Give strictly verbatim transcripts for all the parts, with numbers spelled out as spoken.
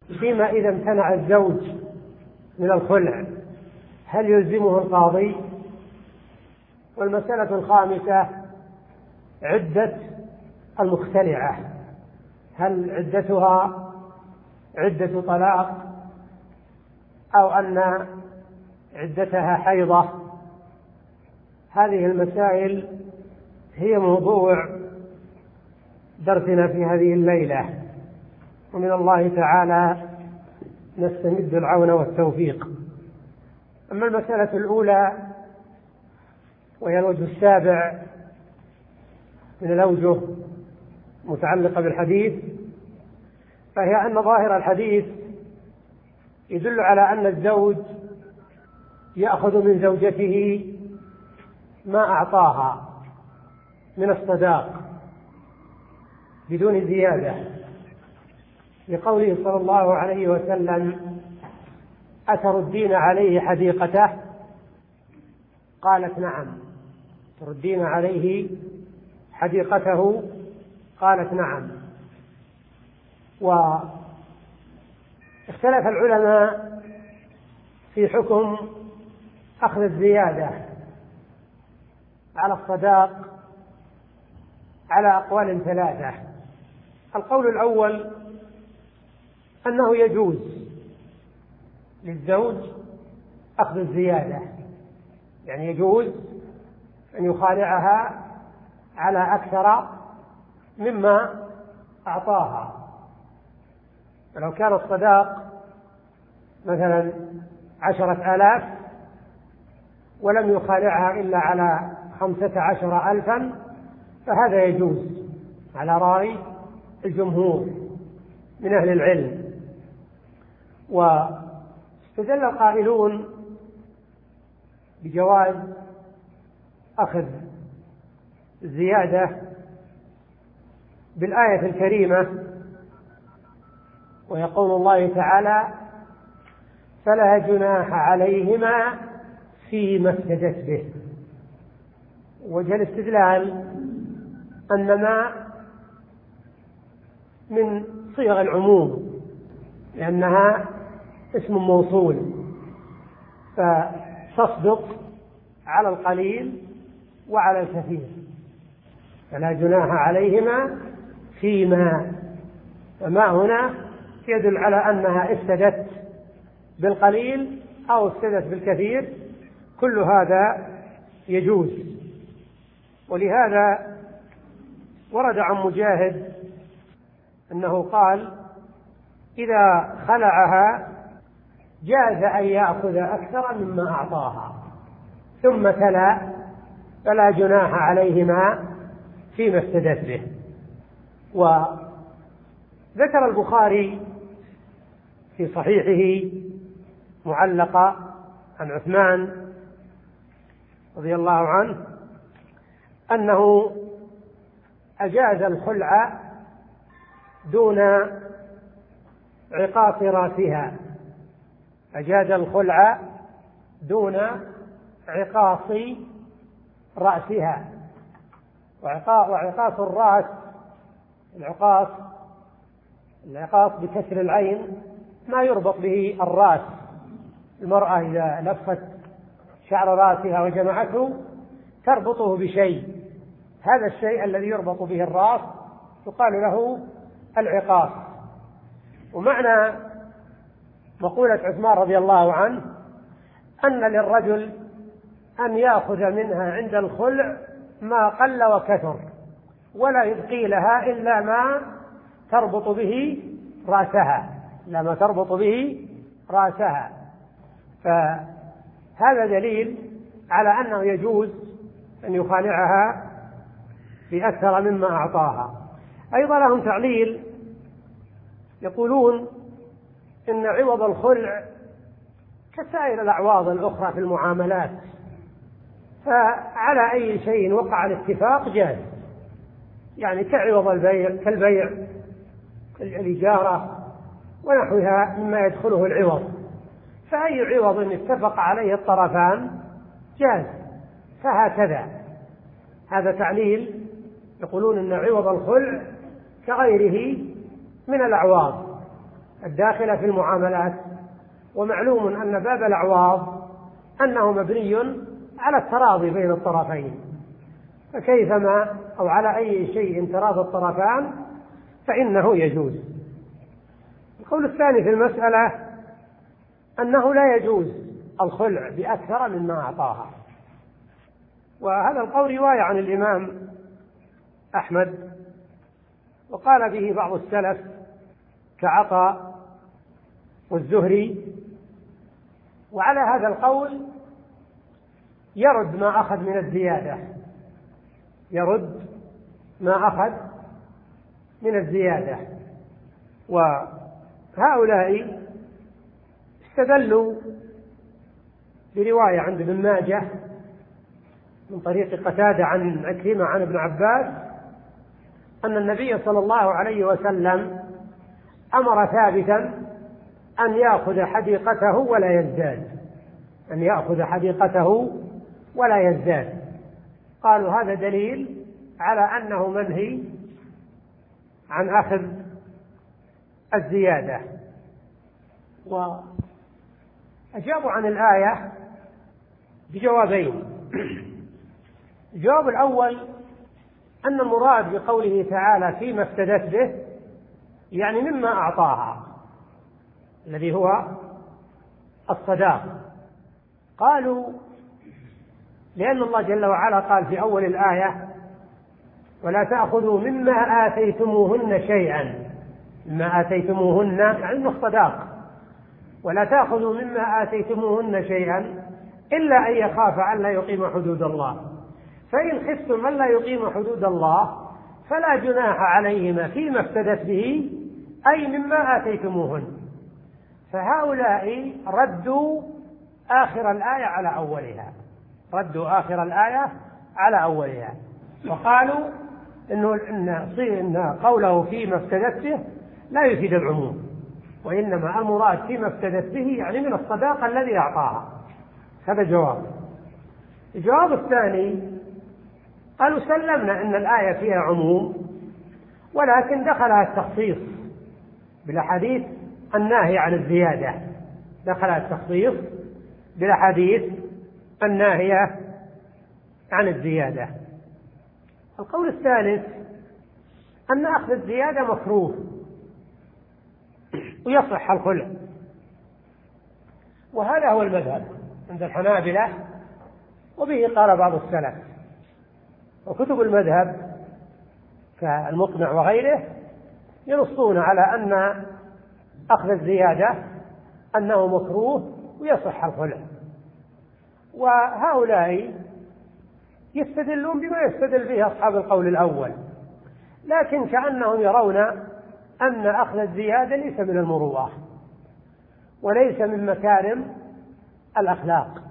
فيما إذا امتنع الزوج من الخلع هل يلزمه القاضي؟ والمسألة الخامسة عدة المختلعة، هل عدتها عدة طلاق أو أن عدتها حيضة؟ هذه المسائل هي موضوع درسنا في هذه الليلة، ومن الله تعالى نستمد العون والتوفيق. أما المسألة الأولى وهي الوجه السابع من الأوجه متعلقة بالحديث، فهي أن ظاهر الحديث يدل على أن الزوج يأخذ من زوجته ما أعطاها من الصداق بدون زيادة، لقوله صلى الله عليه وسلم: أتردين عليه حديقته؟ قالت: نعم. تردين عليه حديقته؟ قالت: نعم. واختلف العلماء في حكم أخذ الزيادة على الصداق على أقوال ثلاثة. القول الأول أنه يجوز للزوج أخذ الزيادة، يعني يجوز أن يخالعها على أكثر مما أعطاها. ولو كان الصداق مثلا عشرة آلاف ولم يخالعها إلا على خمسة عشر ألفا فهذا يجوز على رأي الجمهور من أهل العلم. واستدل القائلون بجواز أخذ الزيادة بالآية الكريمة، ويقول الله تعالى: فلا جناح عليهما فيما افتدت به. وجه الاستدلال أن ما من صيغ العموم لأنها اسم موصول، فتصدق على القليل وعلى الكثير. فلا جناح عليهما فيما، فما هنا يدل على أنها افتدت بالقليل أو افتدت بالكثير، كل هذا يجوز. ولهذا ورد عن مجاهد أنه قال: إذا خلعها جاز أن يأخذ أكثر مما أعطاها، ثم تلا: فلا جناح عليهما فيما افتدت به. وذكر البخاري في صحيحه معلقة عن عثمان رضي الله عنه أنه أجاز الخلع دون عقاص رأسها، أجاز الخلع دون عقاص رأسها. وعقاص الرأس، العقاص العقاص بكسر العين ما يربط به الرأس. المرأة إذا لفت شعر رأسها وجمعته تربطه بشيء، هذا الشيء الذي يربط به الرأس يقال له العقاص. ومعنى مقولة عثمان رضي الله عنه أن للرجل أن يأخذ منها عند الخلع ما قل وكثر، ولا يبقي لها إلا ما تربط به رأسها، إلا ما تربط به رأسها. فهذا دليل على أنه يجوز أن يخالعها بأكثر مما أعطاها. أيضا لهم تعليل، يقولون إن عوض الخلع كسائر الأعواض الأخرى في المعاملات، فعلى أي شيء وقع الاتفاق جاز، يعني كعوض البيع كالبيع الإجارة ونحوها مما يدخله العوض، فأي عوض اتفق عليه الطرفان جاز. فهكذا هذا تعليل، يقولون إن عوض الخلع كغيره من الأعواض، الداخلة في المعاملات. ومعلوم أن باب الأعواض أنه مبني على التراضي بين الطرفين، فكيفما أو على أي شيء تراضى الطرفان فإنه يجوز. القول الثاني في المسألة أنه لا يجوز الخلع بأكثر مما أعطاها، وهذا القول رواية عن الإمام أحمد، وقال به بعض السلف كعطاء والزهري. وعلى هذا القول يرد ما أخذ من الزيادة، يرد ما أخذ من الزيادة. وهؤلاء استدلوا برواية عند ابن ماجه من طريق قتادة عن عكرمة عن ابن عباس أن النبي صلى الله عليه وسلم أمر ثابتا أن يأخذ حديقته ولا يزداد، أن يأخذ حديقته ولا يزداد. قالوا هذا دليل على أنه منهي عن أخذ الزيادة. وأجابوا عن الآية بجوابين. الجواب الأول أن المراد بقوله تعالى فيما افتدت به يعني مما أعطاها الذي هو الصداق. قالوا لأن الله جل وعلا قال في أول الآية ولا تأخذوا مما آتيتموهن شيئا، مما آتيتموهن يعني الصداق، ولا تأخذوا مما آتيتموهن شيئا إلا أن يخاف أن لا يقيم حدود الله، فإن خفتم أن لا يقيم حدود الله فلا جناح عليهما فيما افتدت به أي مما آتيتموهن. فهؤلاء ردوا آخر الآية على أولها، ردوا آخر الآية على أولها، وقالوا إنه إن قوله فيما افتدت به لا يفيد العموم، وإنما المراد فيما افتدت به يعني من الصداقة الذي أعطاها. هذا جواب. الجواب الثاني قالوا سلمنا أن الآية فيها عموم، ولكن دخلها التخصيص بالأحاديث الناهي عن الزيادة، دخلها التخصيص بالأحاديث الناهية عن الزيادة. القول الثالث أن أخذ الزيادة مكروه ويصح الخلع، وهذا هو المذهب عند الحنابلة، وبه قال بعض السلف. وكتب المذهب كالمقنع وغيره ينصون على أن أخذ الزيادة أنه مكروه ويصح الخلع. وهؤلاء يستدلون بما يستدل به أصحاب القول الأول، لكن كأنهم يرون أن أخذ الزيادة ليس من المروءة وليس من مكارم الأخلاق.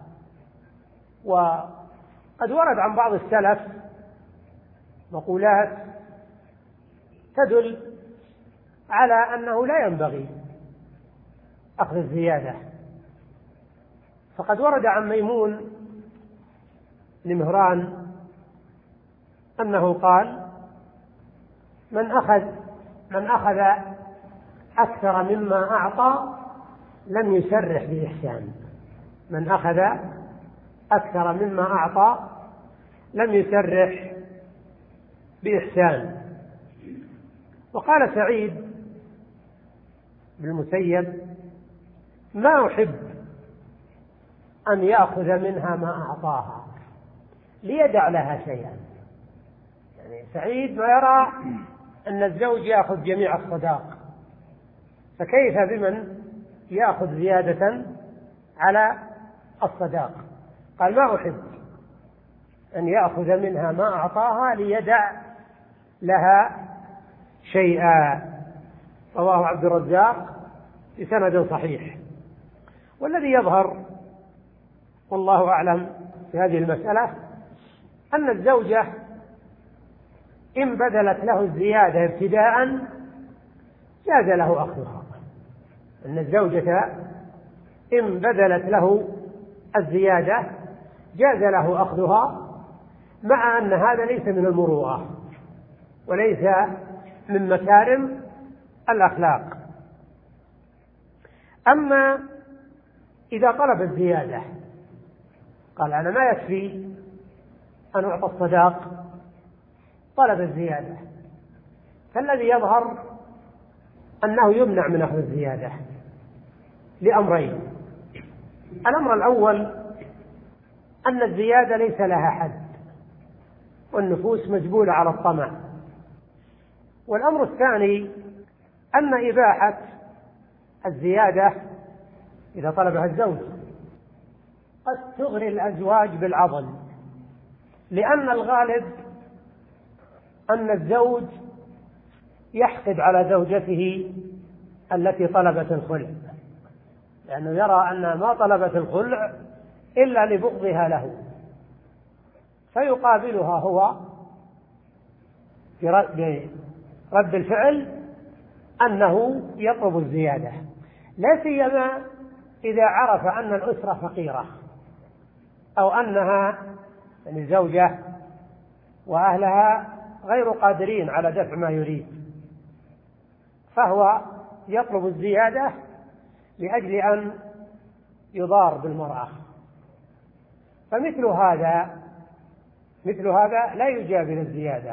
وقد ورد عن بعض السلف مقولات تدل على أنه لا ينبغي أخذ الزيادة. فقد ورد عن ميمون بن مهران أنه قال من أخذ من أخذ أكثر مما أعطى لم يسرح بإحسان، من أخذ أكثر مما أعطى لم يسرح بإحسان. وقال سعيد بن المسيب ما أحب أن يأخذ منها ما أعطاها ليدع لها شيئا. يعني سعيد ما يرى أن الزوج يأخذ جميع الصداق، فكيف بمن يأخذ زيادة على الصداق؟ قال ما أحب أن يأخذ منها ما أعطاها ليدع لها شيئا. رواه عبد الرزاق بسند صحيح. والذي يظهر والله أعلم في هذه المسألة أن الزوجة إن بذلت له الزيادة ابتداء جاز له أخذها، أن الزوجة إن بذلت له الزيادة جاز له أخذها، مع أن هذا ليس من المروءة وليس من مكارم الأخلاق. أما إذا طلب الزيادة قال أنا ما يكفي أن أعطى الصداق، طلب الزيادة، فالذي يظهر أنه يمنع من أخذ الزيادة لأمرين. الأمر الأول أن الزيادة ليس لها حد والنفوس مجبولة على الطمع. والأمر الثاني أن إباحة الزيادة إذا طلبها الزوج قد تغري الأزواج بالعضل، لأن الغالب أن الزوج يحقد على زوجته التي طلبت الخلع، لأنه يرى أن ما طلبت الخلع إلا لبغضها له، فيقابلها هو برد الفعل أنه يطلب الزيادة، لا سيما إذا عرف أن الأسرة فقيرة أو أنها يعني زوجة وأهلها غير قادرين على دفع ما يريد، فهو يطلب الزيادة لأجل أن يضار بالمرأة. فمثل هذا مثل هذا لا يجاب إلى الزيادة،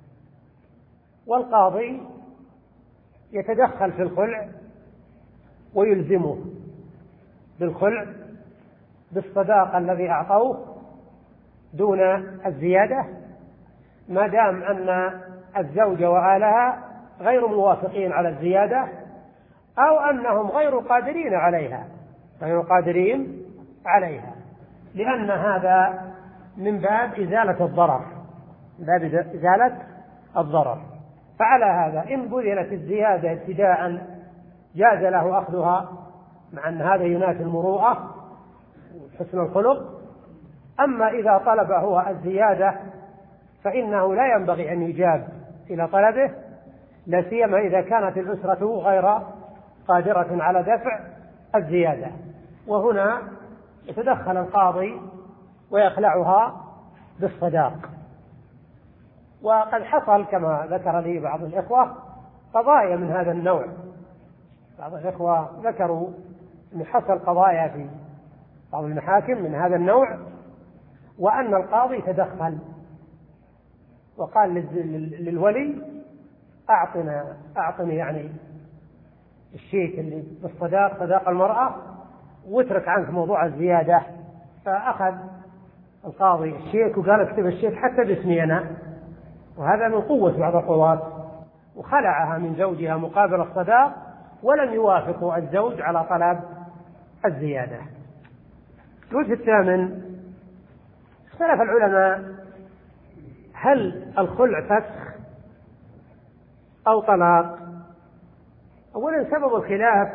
والقاضي يتدخل في الخلع ويلزمه بالخلع بالصداق الذي أعطوه دون الزيادة، ما دام أن الزوج وآلها غير موافقين على الزيادة أو أنهم غير قادرين عليها غير قادرين عليها لأن هذا من باب إزالة الضرر من باب إزالة الضرر. فعلى هذا إن بذلت الزيادة ابتداء جاز له أخذها، مع أن هذا ينافي المروءة وحسن الخلق. أما إذا طلب هو الزيادة فإنه لا ينبغي أن يجاب إلى طلبه، لا سيما إذا كانت الأسرة غير قادرة على دفع الزيادة، وهنا يتدخل القاضي ويخلعها بالصداق. وقد حصل كما ذكر لي بعض الإخوة قضايا من هذا النوع، بعض الإخوة ذكروا أن حصل قضايا في بعض المحاكم من هذا النوع، وأن القاضي تدخل وقال للولي أعطنا أعطني يعني الشيك اللي بالصداق صداق المرأة واترك عنك موضوع الزيادة. فأخذ القاضي الشيك وقال اكتب الشيك حتى باسمي أنا، وهذا من قوة بعض القضاة، وخلعها من زوجها مقابل الصداق، ولم يوافق الزوج على طلب الزيادة. الوجه الثامن، اختلف العلماء هل الخلع فسخ أو طلاق؟ أولا سبب الخلاف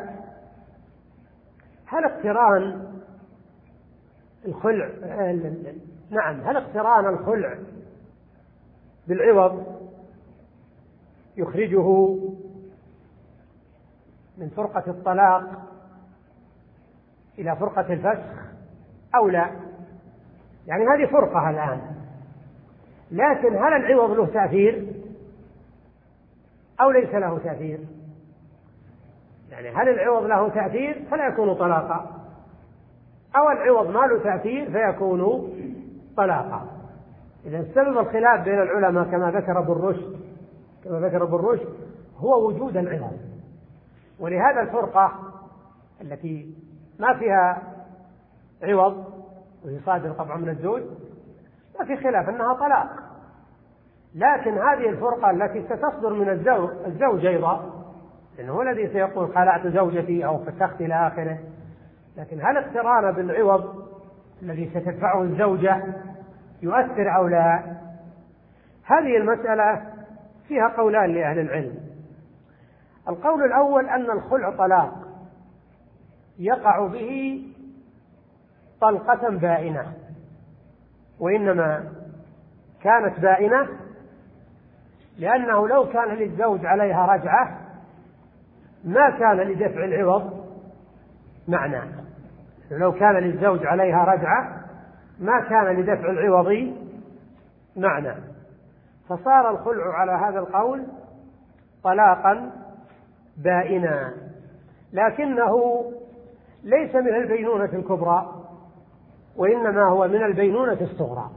هل اقتران الخلع نعم هل اقتران الخلع بالعوض يخرجه من فرقة الطلاق إلى فرقة الفسخ أو لا؟ يعني هذه فرقة الآن، لكن هل العوض له تأثير أو ليس له تأثير؟ يعني هل العوض له تأثير فلا يكون طلاقا، أو العوض ما له تأثير فيكون طلاقا؟ إذا سبب الخلاف بين العلماء كما ذكر ابن رشد كما ذكر ابن رشد هو وجود العوض. ولهذا الفرقة التي ما فيها عوض وهي صادر طبعا من الزوج ما في خلاف أنها طلاق، لكن هذه الفرقة التي ستصدر من الزوج, الزوج أيضا، لأنه هو الذي سيقول خلعت زوجتي أو فسخت إلى آخره، لكن هل اقتران بالعوض الذي ستدفعه الزوجة يؤثر أو لا؟ هذه المسألة فيها قولان لأهل العلم. القول الأول أن الخلع طلاق يقع به طلقة بائنة، وإنما كانت بائنة لأنه لو كان للزوج عليها رجعة ما كان لدفع العوض معنى، لو كان للزوج عليها رجعة ما كان لدفع العوض معنى، فصار الخلع على هذا القول طلاقا بائنا. لكنه ليس من البينونة الكبرى، وإنما هو من البينونة الصغرى.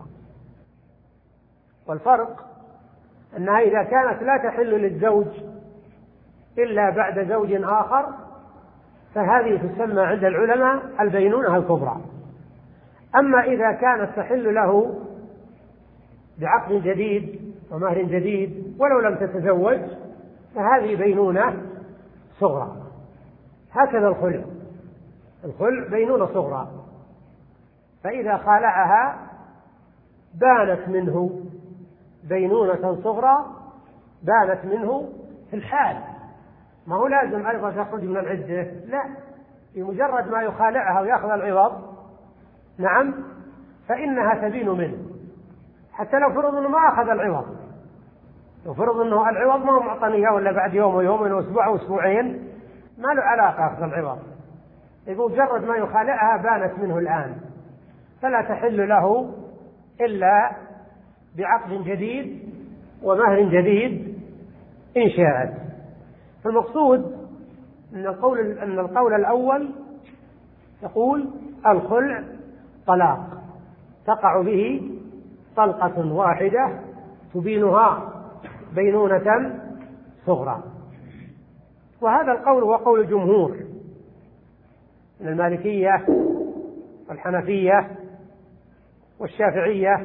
والفرق أنها إذا كانت لا تحل للزوج إلا بعد زوج آخر فهذه تسمى عند العلماء البينونة الكبرى. أما إذا كانت تحل له بعقد جديد ومهر جديد ولو لم تتزوج فهذه بينونة صغرى. هكذا الخلع، الخلع بينونة صغرى، فإذا خالعها بانت منه بينونة صغرى، بانت منه في الحال، ما هو لازم أيضا تخرج من العدة، لا، بمجرد ما يخالعها ويأخذ العوض نعم فإنها تبين منه، حتى لو فرض أنه ما أخذ العوض، لو فرض أنه العوض ما هو معطنيه ولا بعد يوم ويومين وأسبوع وأسبوعين ما له علاقة أخذ العوض، بمجرد ما يخالعها بانت منه الآن، فلا تحل له إلا بعقد جديد ومهر جديد إن شاءت. فالمقصود أن القول, أن القول الأول يقول الخلع طلاق تقع به طلقة واحدة تبينها بينونة صغرى، وهذا القول هو قول الجمهور من المالكية والحنفية والشافعية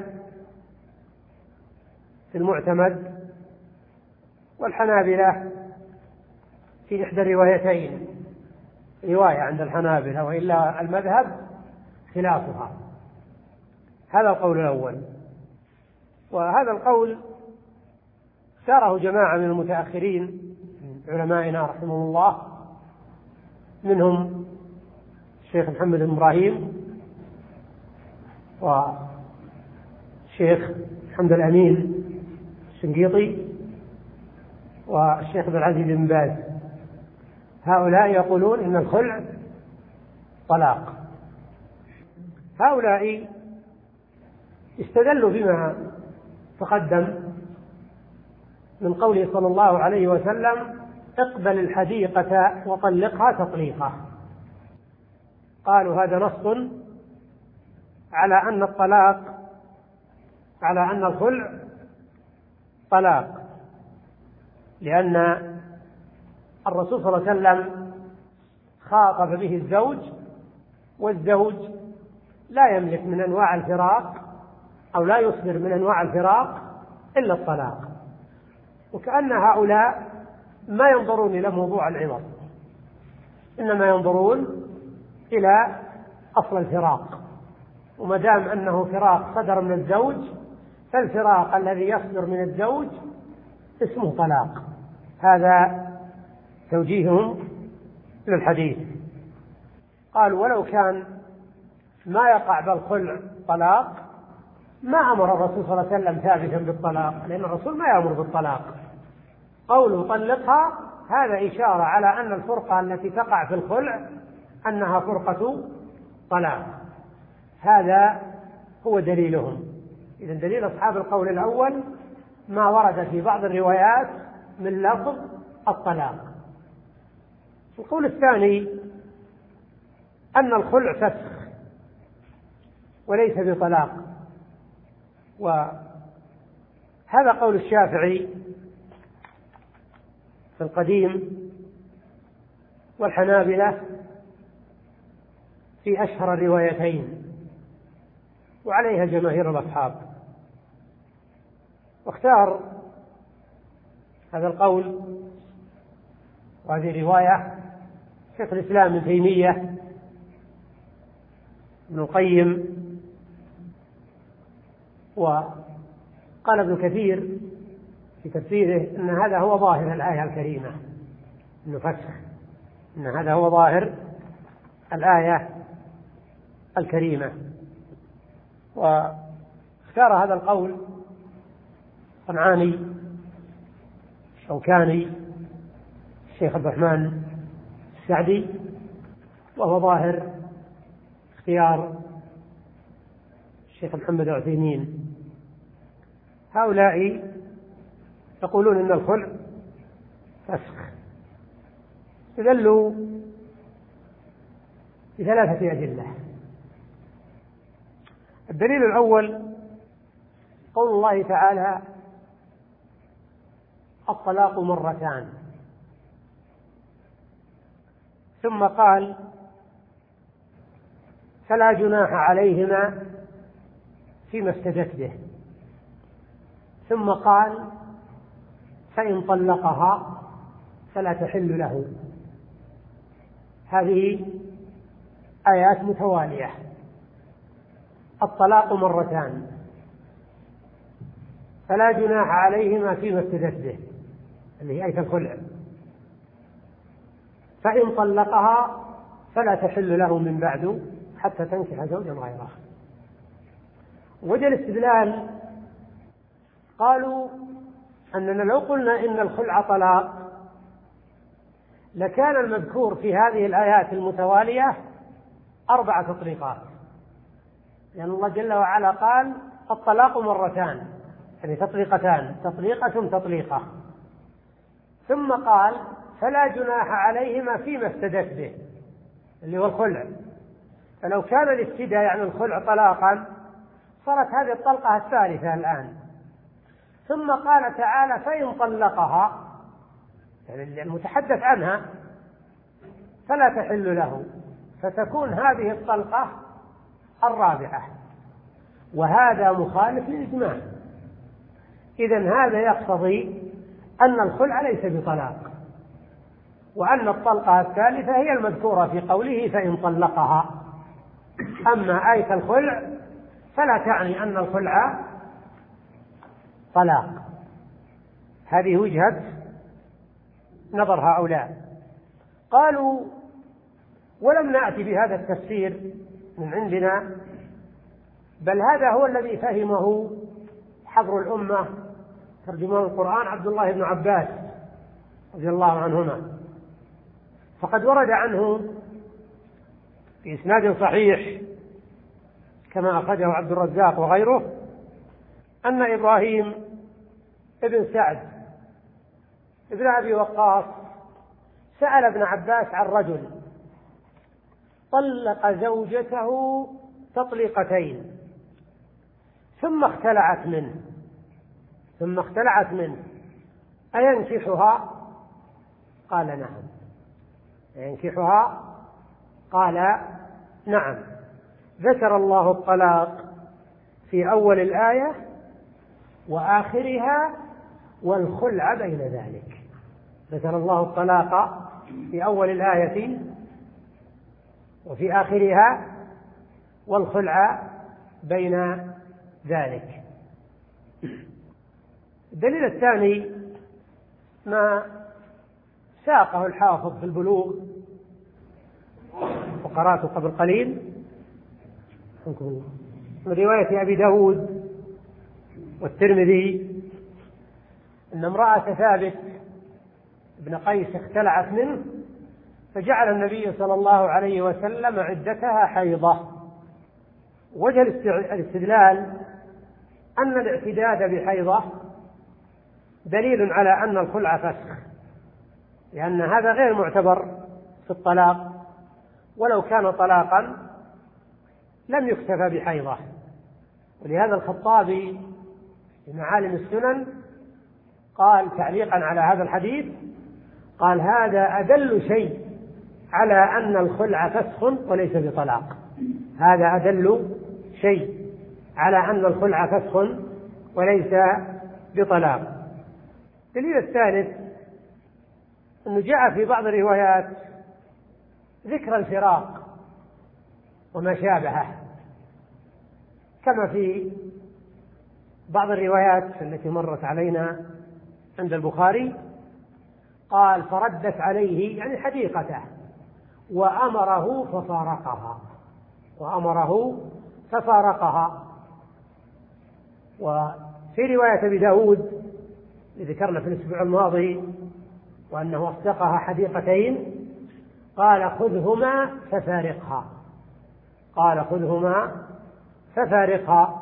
في المعتمد، والحنابلة في إحدى الروايتين، رواية عند الحنابلة وإلا المذهب خلافها. هذا القول الأول. وهذا القول اختاره جماعة من المتأخرين من علمائنا رحمه الله، منهم الشيخ محمد بن إبراهيم والشيخ محمد الأمين الشنقيطي والشيخ عبد العزيز بن باز. هؤلاء يقولون إن الخلع طلاق. هؤلاء استدلوا بما تقدم من قوله صلى الله عليه وسلم اقبل الحديقة وطلقها تطليقا، قالوا هذا نص على أن الطلاق على أن الخلع طلاق، لأن الرسول صلى الله عليه وسلم خاطب به الزوج، والزوج لا يملك من أنواع الفراق أو لا يصدر من أنواع الفراق إلا الطلاق، وكأن هؤلاء ما ينظرون إلى موضوع العوض، إنما ينظرون إلى أصل الفراق، وما دام أنه فراق صدر من الزوج فالفراق الذي يصدر من الزوج اسمه طلاق. هذا توجيههم للحديث. قالوا ولو كان ما يقع بالخلع طلاق ما أمر الرسول صلى الله عليه وسلم ثابتا بالطلاق، لأن الرسول ما يأمر بالطلاق. قوله طلقها هذا إشارة على أن الفرقة التي تقع في الخلع أنها فرقة طلاق، هذا هو دليلهم. إذا دليل أصحاب القول الأول ما ورد في بعض الروايات من لفظ الطلاق. القول الثاني أن الخلع فسخ وليس بطلاق، وهذا قول الشافعي في القديم والحنابلة في أشهر الروايتين، وعليها جماهير الأصحاب. واختار هذا القول وهذه رواية شيخ الإسلام ابن تيمية ابن القيم، وقال ابن كثير في تفسيره أن هذا هو ظاهر الآية الكريمة، إنه فسخ، أن هذا هو ظاهر الآية الكريمة. واختار هذا القول صنعاني شوكاني الشيخ عبد الرحمن السعدي، وهو ظاهر اختيار الشيخ محمد العثيمين. هؤلاء يقولون إن الخلع فسخ، استدلوا بثلاثة أدلة. الدليل الأول قول الله تعالى: الطلاق مرتان، ثم قال: فلا جناح عليهما فيما افتدت به، ثم قال: فإن طلقها فلا تحل له. هذه آيات متوالية. الطلاق مرتان، فلا جناح عليهما فيما افتدت به، اللي هي آية الخلع، فإن طلقها فلا تحل له من بعد حتى تنكح زوجا غيره. وجه الاستدلال قالوا أننا لو قلنا إن الخلع طلاق لكان المذكور في هذه الآيات المتوالية أربع تطليقات، لأن الله جل وعلا قال: الطلاق مرتان، يعني تطليقتان، تطليقة تطليقة، ثم قال: فلا جناح عليهما فيما افتدت به، اللي هو الخلع. فلو كان الافتداء يعني الخلع طلاقا صارت هذه الطلقة الثالثة الآن. ثم قال تعالى: فإن طلقها، يعني المتحدث عنها، فلا تحل له، فتكون هذه الطلقة الرابعة، وهذا مخالف للإجماع. إذن هذا يقتضي أن الخلع ليس بطلاق، وأن الطلقة الثالثة هي المذكورة في قوله: فإن طلقها. أما آية الخلع فلا تعني أن الخلع طلاق. هذه وجهة نظر هؤلاء. قالوا: ولم نأتي بهذا التفسير من عندنا، بل هذا هو الذي فهمه حبر الأمة ترجمان القرآن عبد الله بن عباس رضي الله عنهما. فقد ورد عنه في إسناد صحيح كما أخرجه عبد الرزاق وغيره أن إبراهيم ابن سعد ابن أبي وقاص سأل ابن عباس عن رجل طلق زوجته تطليقتين ثم اختلعت منه ثم اختلعت منه أينكحها؟ قال: نعم. أينكحها؟ قال: نعم. ذكر الله الطلاق في أول الآية وآخرها والخلع بين ذلك. ذكر الله الطلاق في أول الآية وفي آخرها والخلع بين ذلك. الدليل الثاني ما ساقه الحافظ في البلوغ وقرأته قبل قليل من رواية أبي داود والترمذي أن امرأة ثابت بن قيس اختلعت منه فجعل النبي صلى الله عليه وسلم عدتها حيضة. وجه الاستدلال أن الاعتداد بحيضة دليل على أن الخلع فسخ، لأن هذا غير معتبر في الطلاق، ولو كان طلاقا لم يكتفى بحيضة. ولهذا الخطابي في معالم السنن قال تعليقا على هذا الحديث، قال: هذا أدل شيء على أن الخلع فسخ وليس بطلاق. هذا أدل شيء على أن الخلع فسخ وليس بطلاق. الدليل الثالث أنه جاء في بعض الروايات ذكر الفراق وما شابهه، كما في بعض الروايات التي مرت علينا عند البخاري قال: فردت عليه يعني حديقته وأمره ففارقها وأمره ففارقها. وفي رواية أبي داود ذكرنا في الأسبوع الماضي وأنه أصدقها حديقتين قال: خذهما ففارقها قال خذهما ففارقها.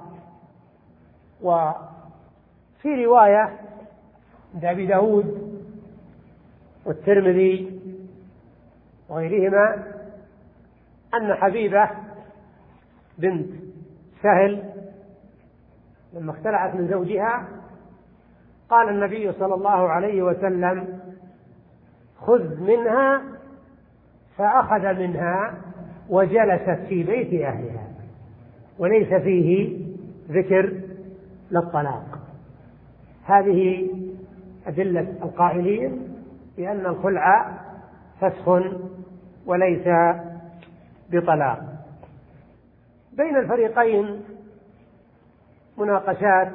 وفي رواية عند أبي داود والترمذي وغيرهما أن حبيبة بنت سهل لما اختلعت من زوجها قال النبي صلى الله عليه وسلم: خذ منها، فأخذ منها وجلست في بيت أهلها، وليس فيه ذكر للطلاق. هذه أدلة القائلين بأن الخلع فسخ وليس بطلاق. بين الفريقين مناقشات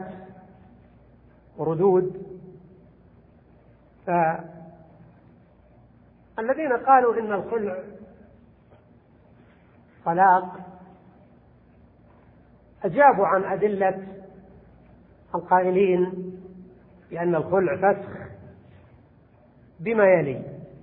وردود. فالذين قالوا إن الخلع طلاق أجابوا عن أدلة القائلين بأن الخلع فسخ بما يلي: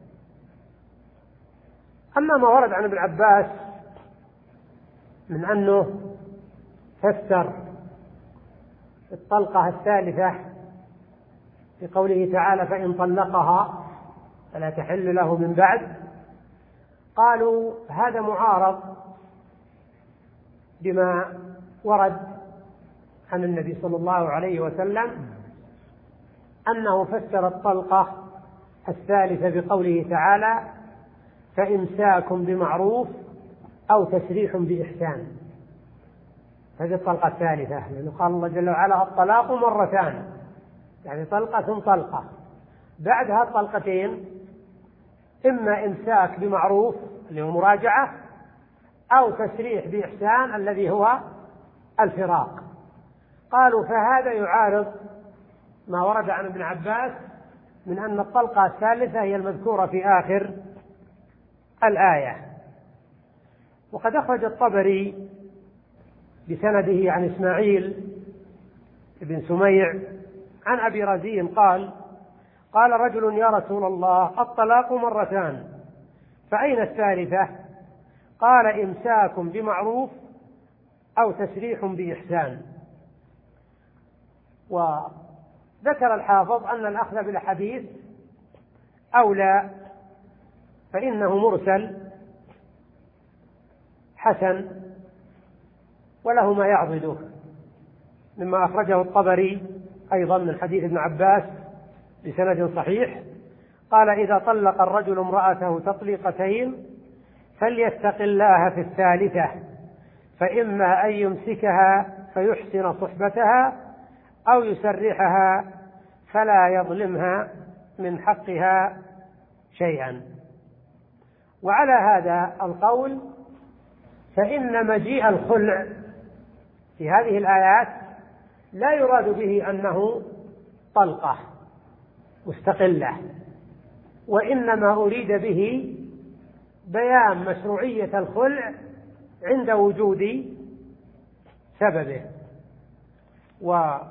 أما ما ورد عن ابن عباس من أنه فسر الطلقة الثالثة بقوله تعالى: فإن طلقها فلا تحل له من بعد، قالوا هذا معارض بما ورد عن النبي صلى الله عليه وسلم أنه فسر الطلقة الثالثة بقوله تعالى: فإمساكم بمعروف أو تسريح بإحسان. هذه الطلقة الثالثة، لأنه قال الله جل وعلا: الطلاق مرتان، يعني طلقة طلقة، بعدها طلقتين، إما إمساك بمعروف اللي هو مراجعة، أو تسريح بإحسان الذي هو الفراق. قالوا فهذا يعارض ما ورد عن ابن عباس من أن الطلقة الثالثة هي المذكورة في آخر الآية. وقد أخرج الطبري بسنده عن إسماعيل بن سميع عن أبي رزين قال: قال رجل: يا رسول الله، الطلاق مرتان، فأين الثالثة؟ قال: إمساك بمعروف أو تسريح بإحسان. وذكر الحافظ أن الأخذ بالحديث أولى، فإنه مرسل حسن وله ما يعضده، مما أخرجه الطبري أيضا من حديث ابن عباس بسند صحيح قال: إذا طلق الرجل امرأته تطليقتين فليتق الله في الثالثة، فإما أن يمسكها فيحسن صحبتها أو يسرحها فلا يظلمها من حقها شيئا. وعلى هذا القول فإن مجيء الخلع في هذه الآيات لا يراد به أنه طلقة مستقلة، وإنما أريد به بيان مشروعية الخلع عند وجود سببه. وعلى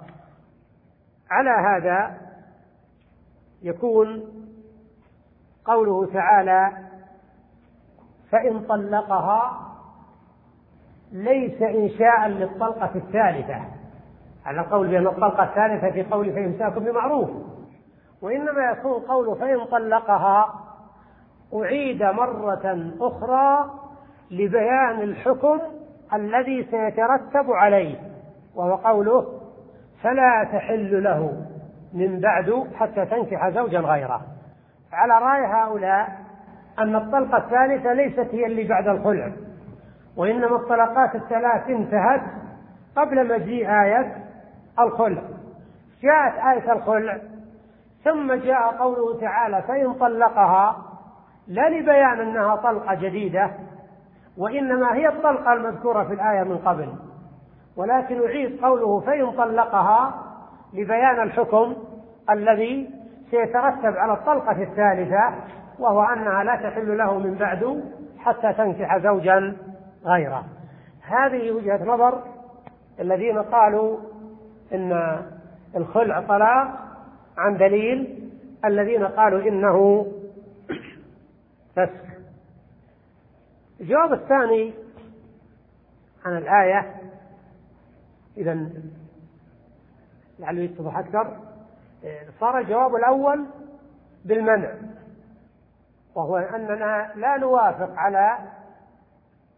هذا يكون قوله تعالى: فإن طلقها ليس إنشاء للطلقة الثالثة على قول بأن الطلقة الثالثة في قول فإمساك بمعروف، وإنما يكون قوله فإن طلقها أعيد مرة أخرى لبيان الحكم الذي سيترتب عليه، وهو قوله: فلا تحل له من بعد حتى تنكح زوجا غيره. على رأي هؤلاء أن الطلقة الثالثة ليست هي اللي بعد الخلع، وإنما الطلقات الثلاث انتهت قبل مجيء آية الخلع. جاءت آية الخلع ثم جاء قوله تعالى: فإن طلقها، لا لبيان أنها طلقة جديدة، وإنما هي الطلقة المذكورة في الآية من قبل، ولكن يعيد قوله فإن طلقها لبيان الحكم الذي سيترتب على الطلقة الثالثة، وهو أنها لا تحل له من بعد حتى تنكح زوجا غيره. هذه وجهة نظر الذين قالوا إن الخلع طلاق عن دليل الذين قالوا إنه فسخ. الجواب الثاني عن الآية، إذن لعله يتضح أكثر، صار الجواب الأول بالمنع، وهو أننا لا نوافق على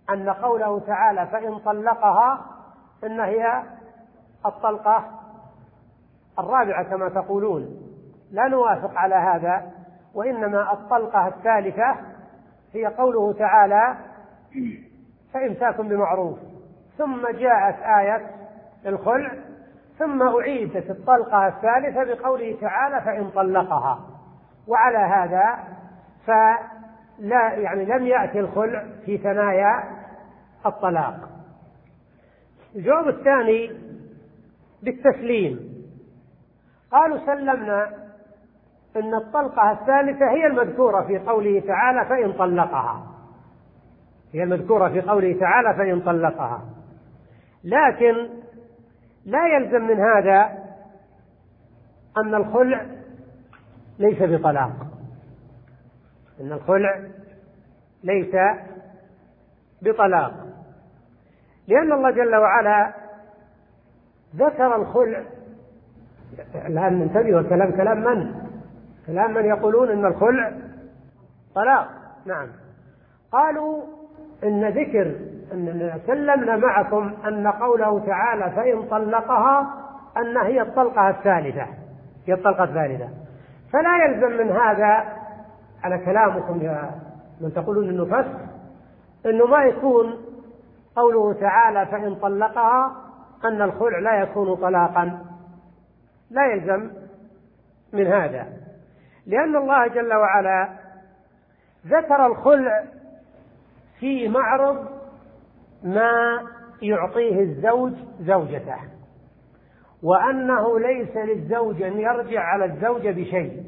أن قوله تعالى فإن طلقها إن هي الطلقة الرابعة كما تقولون. لا نوافق على هذا، وإنما الطلقة الثالثة هي قوله تعالى فإمساك بمعروف، ثم جاءت آية الخلع، ثم أعيدت الطلقة الثالثة بقوله تعالى فإن طلقها. وعلى هذا فلا يعني لم يأتي الخلع في ثنايا الطلاق. الجواب الثاني بالتسليم. قالوا سلمنا أن الطلقة الثالثة هي المذكورة في قوله تعالى فإن طلقها، هي المذكورة في قوله تعالى فإن طلقها، لكن لا يلزم من هذا أن الخلع ليس بطلاق، أن الخلع ليس بطلاق، لأن الله جل وعلا ذكر الخلع. الآن ننتبه، الكلام كلام من؟ كلام من يقولون أن الخلع طلاق. نعم، قالوا إن ذكر أن سلمنا معكم أن قوله تعالى فإن طلقها أن هي الطلقة الثالثة، هي الطلقة الثالثة، فلا يلزم من هذا على كلامكم يا من تقولون أنه فسخ أنه ما يكون قوله تعالى فإن طلقها أن الخلع لا يكون طلاقا، لا يلزم من هذا، لأن الله جل وعلا ذكر الخلع في معرض ما يعطيه الزوج زوجته، وأنه ليس للزوج أن يرجع على الزوجة بشيء.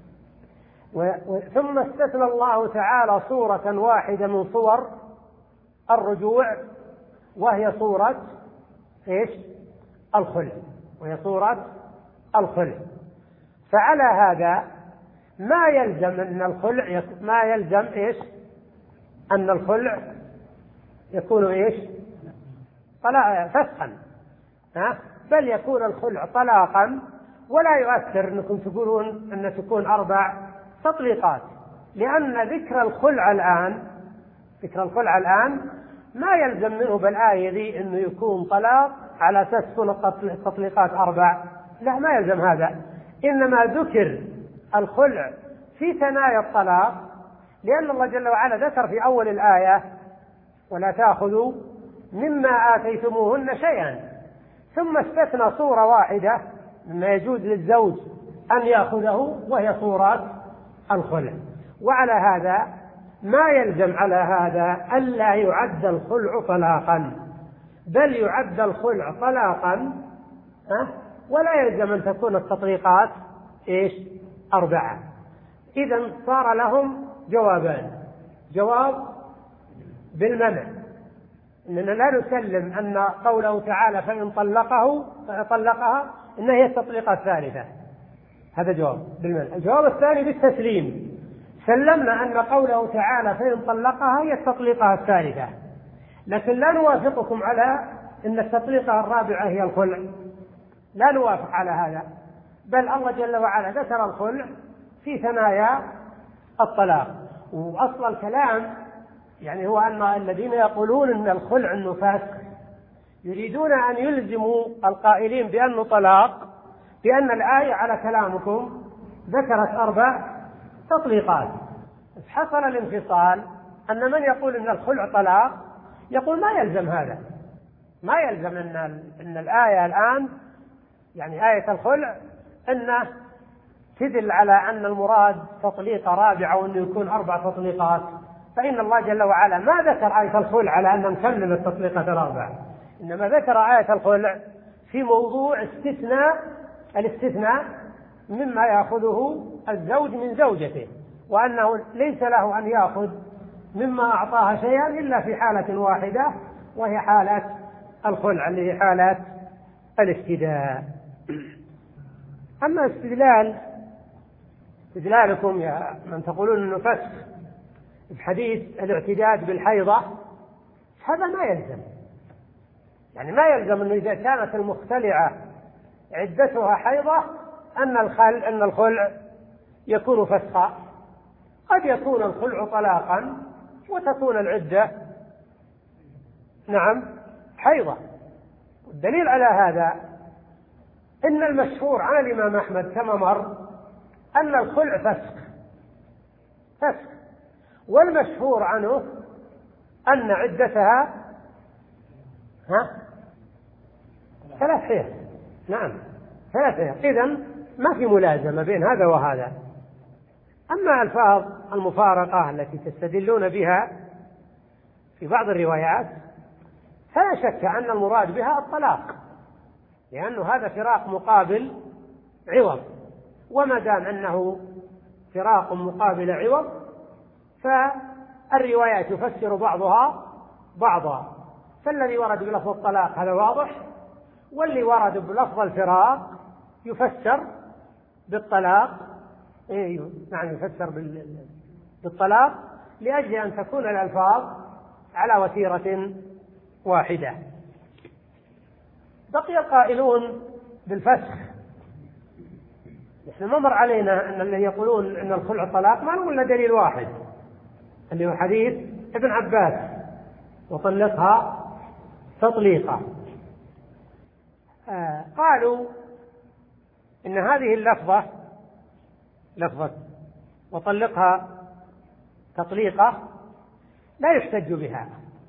ثم استثنى الله تعالى صورة واحدة من صور الرجوع، وهي صورة إيش؟ الخلع، وهي صورة الخلع. فعلى هذا ما يلزم أن الخلع ما يلزم إيش؟ أن الخلع يكون إيش؟ طلاقا فسخا، ها؟ بل يكون الخلع طلاقا، ولا يؤثر أنكم تقولون أن تكون أربع تطليقات، لأن ذكر الخلع الآن ذكر الخلع الآن ما يلزم منه بالآية ذي أنه يكون طلاق على أساس تكون التطليقات أربع، لا، ما يلزم هذا، إنما ذكر الخلع في ثنايا الطلاق، لأن الله جل وعلا ذكر في أول الآية ولا تأخذوا مما آتيتموهن شيئا، ثم استثنى صورة واحدة مما يجوز للزوج أن يأخذه وهي صورة الخلع. وعلى هذا ما يلزم على هذا ألا يعد الخلع طلاقا، بل يعد الخلع طلاقا، ولا يلزم أن تكون التطليقات إيش؟ أربعة. إذن صار لهم جوابان: جواب بالمنع، إننا لا نسلم أن قوله تعالى فإن طلقه طلقها إن هي التطليقة الثالثة، هذا جواب بالمنع. الجواب الثاني بالتسليم، سلمنا أن قوله تعالى فإن طلقها هي التطليقة الثالثة، لكن لا نوافقكم على أن التطليقة الرابعة هي الخلع، لا نوافق على هذا، بل الله جل وعلا ذكر الخلع في ثنايا الطلاق. وأصل الكلام يعني هو أن الذين يقولون أن الخلع أنه فاسخ يريدون أن يلزموا القائلين بأنه طلاق بأن الآية على كلامكم ذكرت أربع تطليقات. حصل الانفصال أن من يقول أن الخلع طلاق يقول ما يلزم هذا، ما يلزم أن, أن الآية الآن يعني آية الخلع أنه تدل على أن المراد تطليقة رابعة وأنه يكون أربع تطليقات، فإن الله جل وعلا ما ذكر آية الخلع على أن نكمل التطليقة الرابعة، إنما ذكر آية الخلع في موضوع استثناء الاستثناء مما يأخذه الزوج من زوجته، وأنه ليس له أن يأخذ مما أعطاها شيئا إلا في حالة واحدة وهي حالة الخلع اللي هي حالة الافتداء. أما استدلال استدلالكم يا من تقولون أنه فسخ في حديث الاعتداد بالحيضة، هذا ما يلزم، يعني ما يلزم أنه إذا كانت المختلعة عدتها حيضة أن الخل أن الخلع يكون فسخا، قد يكون الخلع طلاقا وتكون العدة نعم حيضة. الدليل على هذا إن المشهور عن الإمام أحمد كما مر أن الخلع فسخ فسخ والمشهور عنه أن عدتها ها ثلاث حيض. نعم ثلاث حيض. إذن ما في ملازمة بين هذا وهذا. أما ألفاظ المفارقة التي تستدلون بها في بعض الروايات فلا شك أن المراد بها الطلاق، لأنه هذا فراق مقابل عوض، وما دام أنه فراق مقابل عوض فالروايات يفسر بعضها بعضا، فالذي ورد بلفظ الطلاق هذا واضح، واللي ورد بلفظ الفراق يفسر بالطلاق. إيه نعم يفسر بالطلاق لأجل أن تكون الألفاظ على وتيرة واحدة. بقي القائلون بالفسخ. نحن ما مر علينا أن الذين يقولون أن الخلع طلاق ما نقول دليل واحد اللي هو حديث ابن عباس وطلقها تطليقة. آه قالوا إن هذه اللفظة لفظة وطلقها تطليقة لا يحتج بها،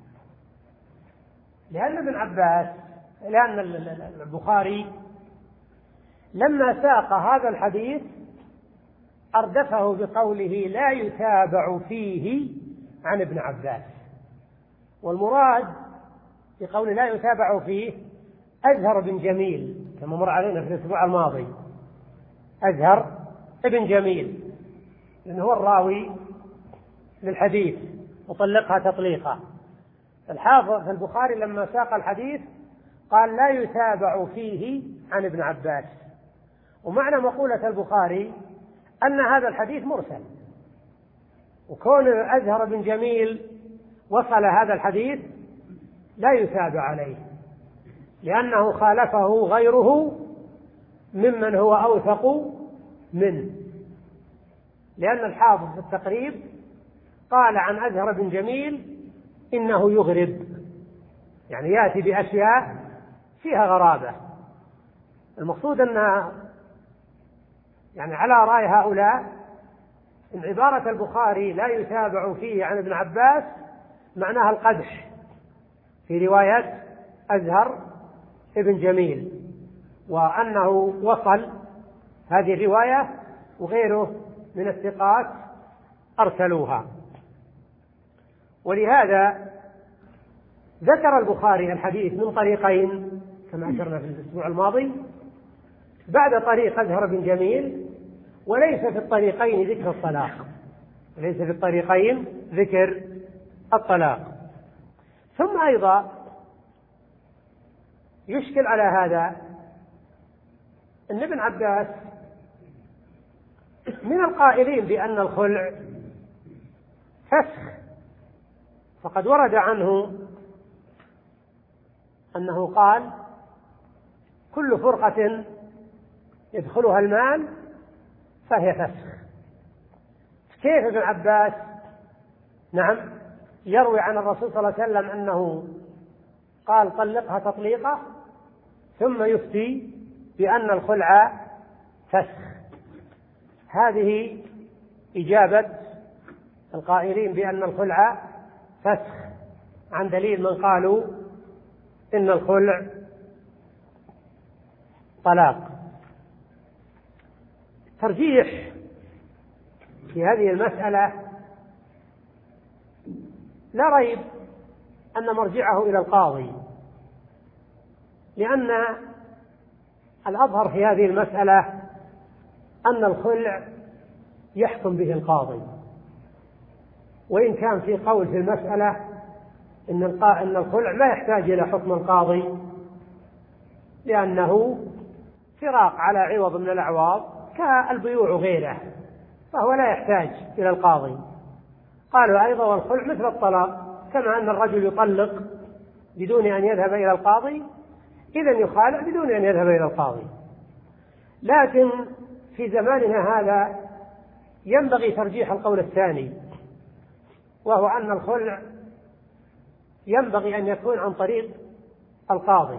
لأن ابن عباس لأن البخاري لما ساق هذا الحديث أردفه بقوله لا يتابع فيه عن ابن عباس، والمراد بقول لا يتابع فيه أزهر بن جميل كما مر علينا في الأسبوع الماضي. أزهر ابن جميل لأنه هو الراوي للحديث وطلقها تطليقة. الحافظ البخاري لما ساق الحديث قال لا يتابع فيه عن ابن عباس، ومعنى مقولة البخاري أن هذا الحديث مرسل، وكون أزهر بن جميل وصل هذا الحديث لا يتابع عليه، لأنه خالفه غيره ممن هو أوثق منه. لأن الحافظ في التقريب قال عن أزهر بن جميل إنه يغرب، يعني يأتي بأشياء فيها غرابة. المقصود أن يعني على رأي هؤلاء إن عبارة البخاري لا يتابع فيه عن ابن عباس معناها القدح في رواية أزهر ابن جميل، وأنه وصل هذه الرواية وغيره من الثقات أرسلوها. ولهذا ذكر البخاري الحديث من طريقين كما أشرنا في الأسبوع الماضي بعد طريق أزهر بن جميل، وليس في الطريقين ذكر الطلاق، وليس في الطريقين ذكر الطلاق. ثم أيضا يشكل على هذا أن ابن عباس من القائلين بأن الخلع فسخ، فقد ورد عنه أنه قال كل فرقة يدخلها المال فهي فسخ. كيف ابن عباس نعم يروي عن الرسول صلى الله عليه وسلم أنه قال طلقها تطليقة ثم يفتي بأن الخلع فسخ؟ هذه إجابة القائلين بأن الخلع فسخ عن دليل من قالوا إن الخلع طلاق. ترجيح في هذه المسألة لا ريب أن مرجعه إلى القاضي، لأن الأظهر في هذه المسألة أن الخلع يحكم به القاضي، وإن كان في قول في المسألة إن الخلع لا يحتاج إلى حكم القاضي لأنه فراق على عوض من الأعواض كالبيوع وغيره، فهو لا يحتاج إلى القاضي. قالوا أيضا والخلع مثل الطلاق، كما أن الرجل يطلق بدون أن يذهب إلى القاضي إذن يخالع بدون أن يذهب إلى القاضي. لكن في زماننا هذا ينبغي ترجيح القول الثاني، وهو أن الخلع ينبغي أن يكون عن طريق القاضي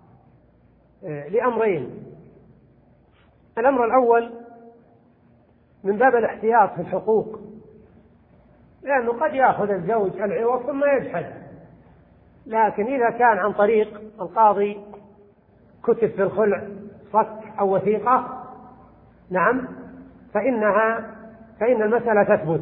لأمرين. الأمر الأول من باب الاحتياط في الحقوق، لأنه قد يأخذ الزوج العوض ثم يجحد، لكن إذا كان عن طريق القاضي كتب في الخلع صك أو وثيقة نعم فإنها فإن المسألة تثبت.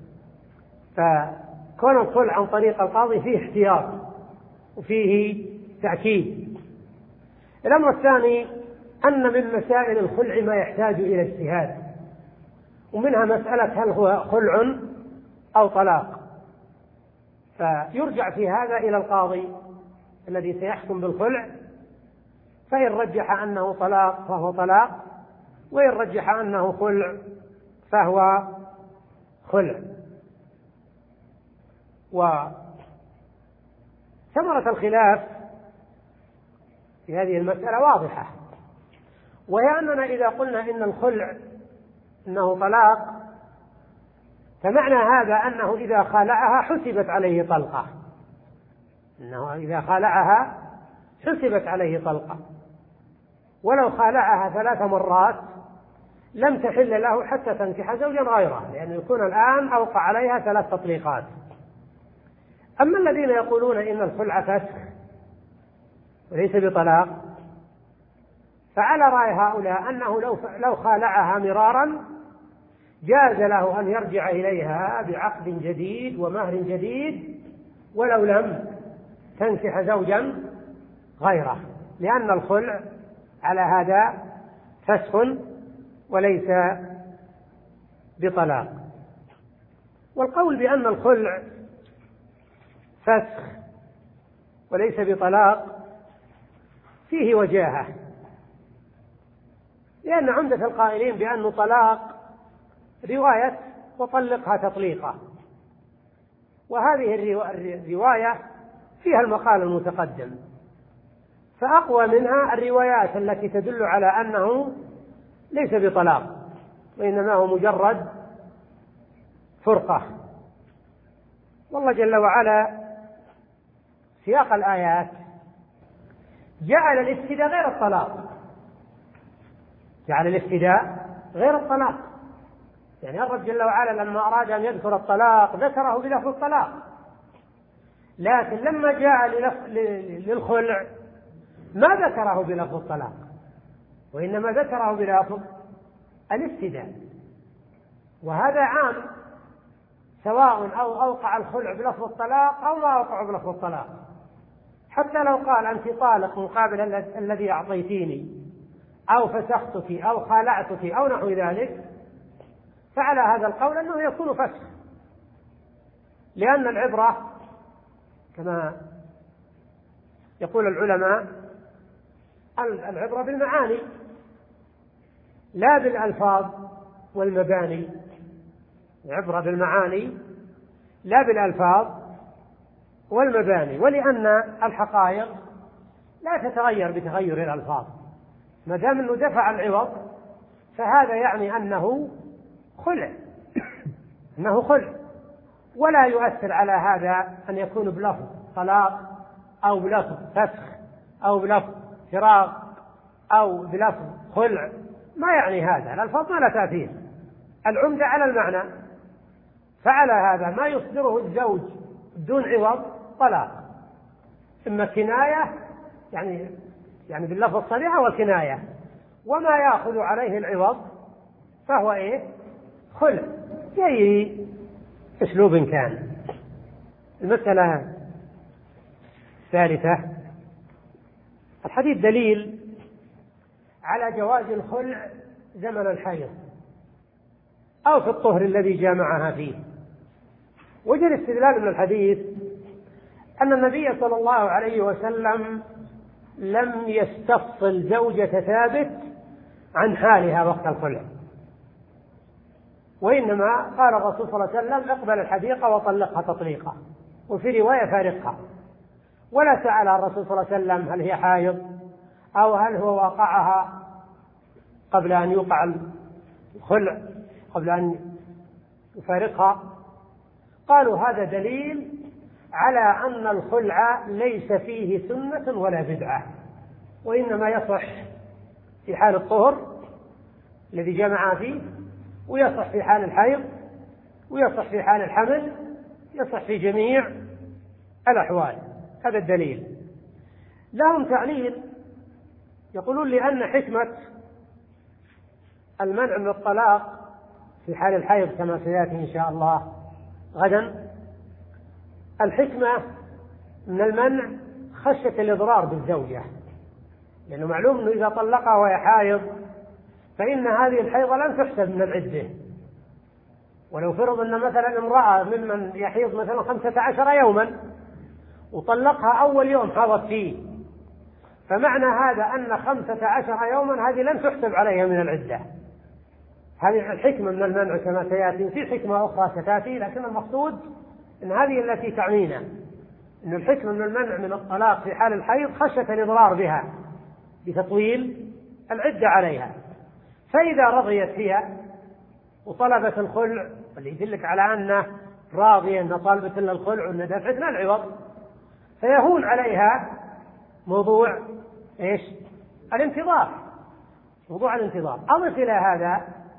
فكون الخلع عن طريق القاضي فيه احتياط وفيه تأكيد. الأمر الثاني أن من مسائل الخلع ما يحتاج إلى اجتهاد، ومنها مسألة هل هو خلع أو طلاق، فيرجع في هذا إلى القاضي الذي سيحكم بالخلع، فإن رجح أنه طلاق فهو طلاق، وإن رجح أنه خلع فهو خلع. وثمرة الخلاف في هذه المسألة واضحة، وهي أننا إذا قلنا إن الخلع إنه طلاق فمعنى هذا أنه إذا خالعها حسبت عليه طلقة، إنه إذا خالعها حسبت عليه طلقة، ولو خالعها ثلاث مرات لم تحل له حتى تنكح زوجا غيره، لأنه يكون الآن أوقع عليها ثلاث تطليقات. أما الذين يقولون إن الخلع فسخ وليس بطلاق، فعلى رأي هؤلاء أنه لو لو خالعها مرارا جاز له أن يرجع إليها بعقد جديد ومهر جديد ولو لم تنكح زوجا غيره، لأن الخلع على هذا فسخ وليس بطلاق. والقول بأن الخلع فسخ وليس بطلاق فيه وجاهة، لأن عمدة القائلين بأن طلاق رواية وطلقها تطليقة، وهذه الرواية فيها المقال المتقدم، فأقوى منها الروايات التي تدل على أنه ليس بطلاق وإنما هو مجرد فرقة. والله جل وعلا سياق الآيات جعل الافتداء غير الطلاق، جعل الافتداء غير الطلاق، يعني الرب جل وعلا لما أراد أن يذكر الطلاق ذكره بلفظ الطلاق، لكن لما جاء للخلع ما ذكره بلفظ الطلاق، وإنما ذكره بلفظ الافتداء. وهذا عام سواء أو أوقع الخلع بلفظ الطلاق أو ما أوقع بلفظ الطلاق، حتى لو قال أنت طالق مقابل الذي أعطيتيني أو فسختك أو خالعتك أو نحو ذلك، فعلى هذا القول أنه يكون فسخ، لأن العبرة كما يقول العلماء العبرة بالمعاني لا بالألفاظ والمباني، العبرة بالمعاني لا بالألفاظ والمباني، ولأن الحقائق لا تتغير بتغير الألفاظ، ما دام أنه دفع العوض فهذا يعني أنه خلع أنه خلع، ولا يؤثر على هذا أن يكون بلفظ طلاق أو بلفظ فسخ أو بلفظ فراق أو بلفظ خلع، ما يعني هذا، الألفاظ ما لا تأثير، العمدة على المعنى. فعلى هذا ما يصدره الزوج بدون عوض طلاق، إما كناية يعني يعني باللفظ الصريح والكناية، وما يأخذ عليه العوض فهو إيه؟ خلع بأي أسلوب كان. المسألة الثالثة الحديث دليل على جواز الخلع زمن الحيض أو في الطهر الذي جامعها فيه. وجه الاستدلال من الحديث أن النبي صلى الله عليه وسلم لم يستفصل زوجة ثابت عن حالها وقت الخلع، وإنما قال الرسول صلى الله عليه وسلم اقبل الحديقة وطلقها تطليقة، وفي رواية فارقها، ولا سأل الرسول صلى الله عليه وسلم هل هي حائض أو هل هو واقعها قبل أن يوقع الخلع قبل أن يفارقها. قالوا هذا دليل على أن الخلع ليس فيه سنة ولا بدعة، وإنما يصح في حال الطهر الذي جمع فيه، ويصح في حال الحيض، ويصح في حال الحمل، يصح في جميع الأحوال. هذا الدليل. لهم تعليل، يقولون لأن حكمة المنع من الطلاق في حال الحيض كما سيأتي إن شاء الله غدا، الحكمة من المنع خشية الإضرار بالزوجة، لأنه معلوم أنه إذا طلقها وهي حائض فإن هذه الحيضة لن تحسب من العدة. ولو فرض أن مثلا امرأة ممن يحيض مثلا خمسة عشر يوما وطلقها أول يوم حاضت فيه، فمعنى هذا أن خمسة عشر يوما هذه لن تحسب عليها من العدة. هذه الحكمة من المنع كما سيأتي. في حكمة أخرى ستأتي، لكن المقصود أن هذه التي تعنينا، أن الحكمة من المنع من الطلاق في حال الحيض خشية الإضرار بها بتطويل العدة عليها. فإذا رضيت فيها وطلبت الخلع، واللي يدلك على أنه راضية أن طالبت لها الخلع وأن دفعت لها العوض، فيهون عليها موضوع إيش؟ الانتظار. موضوع الانتظار. أضف إلى هذا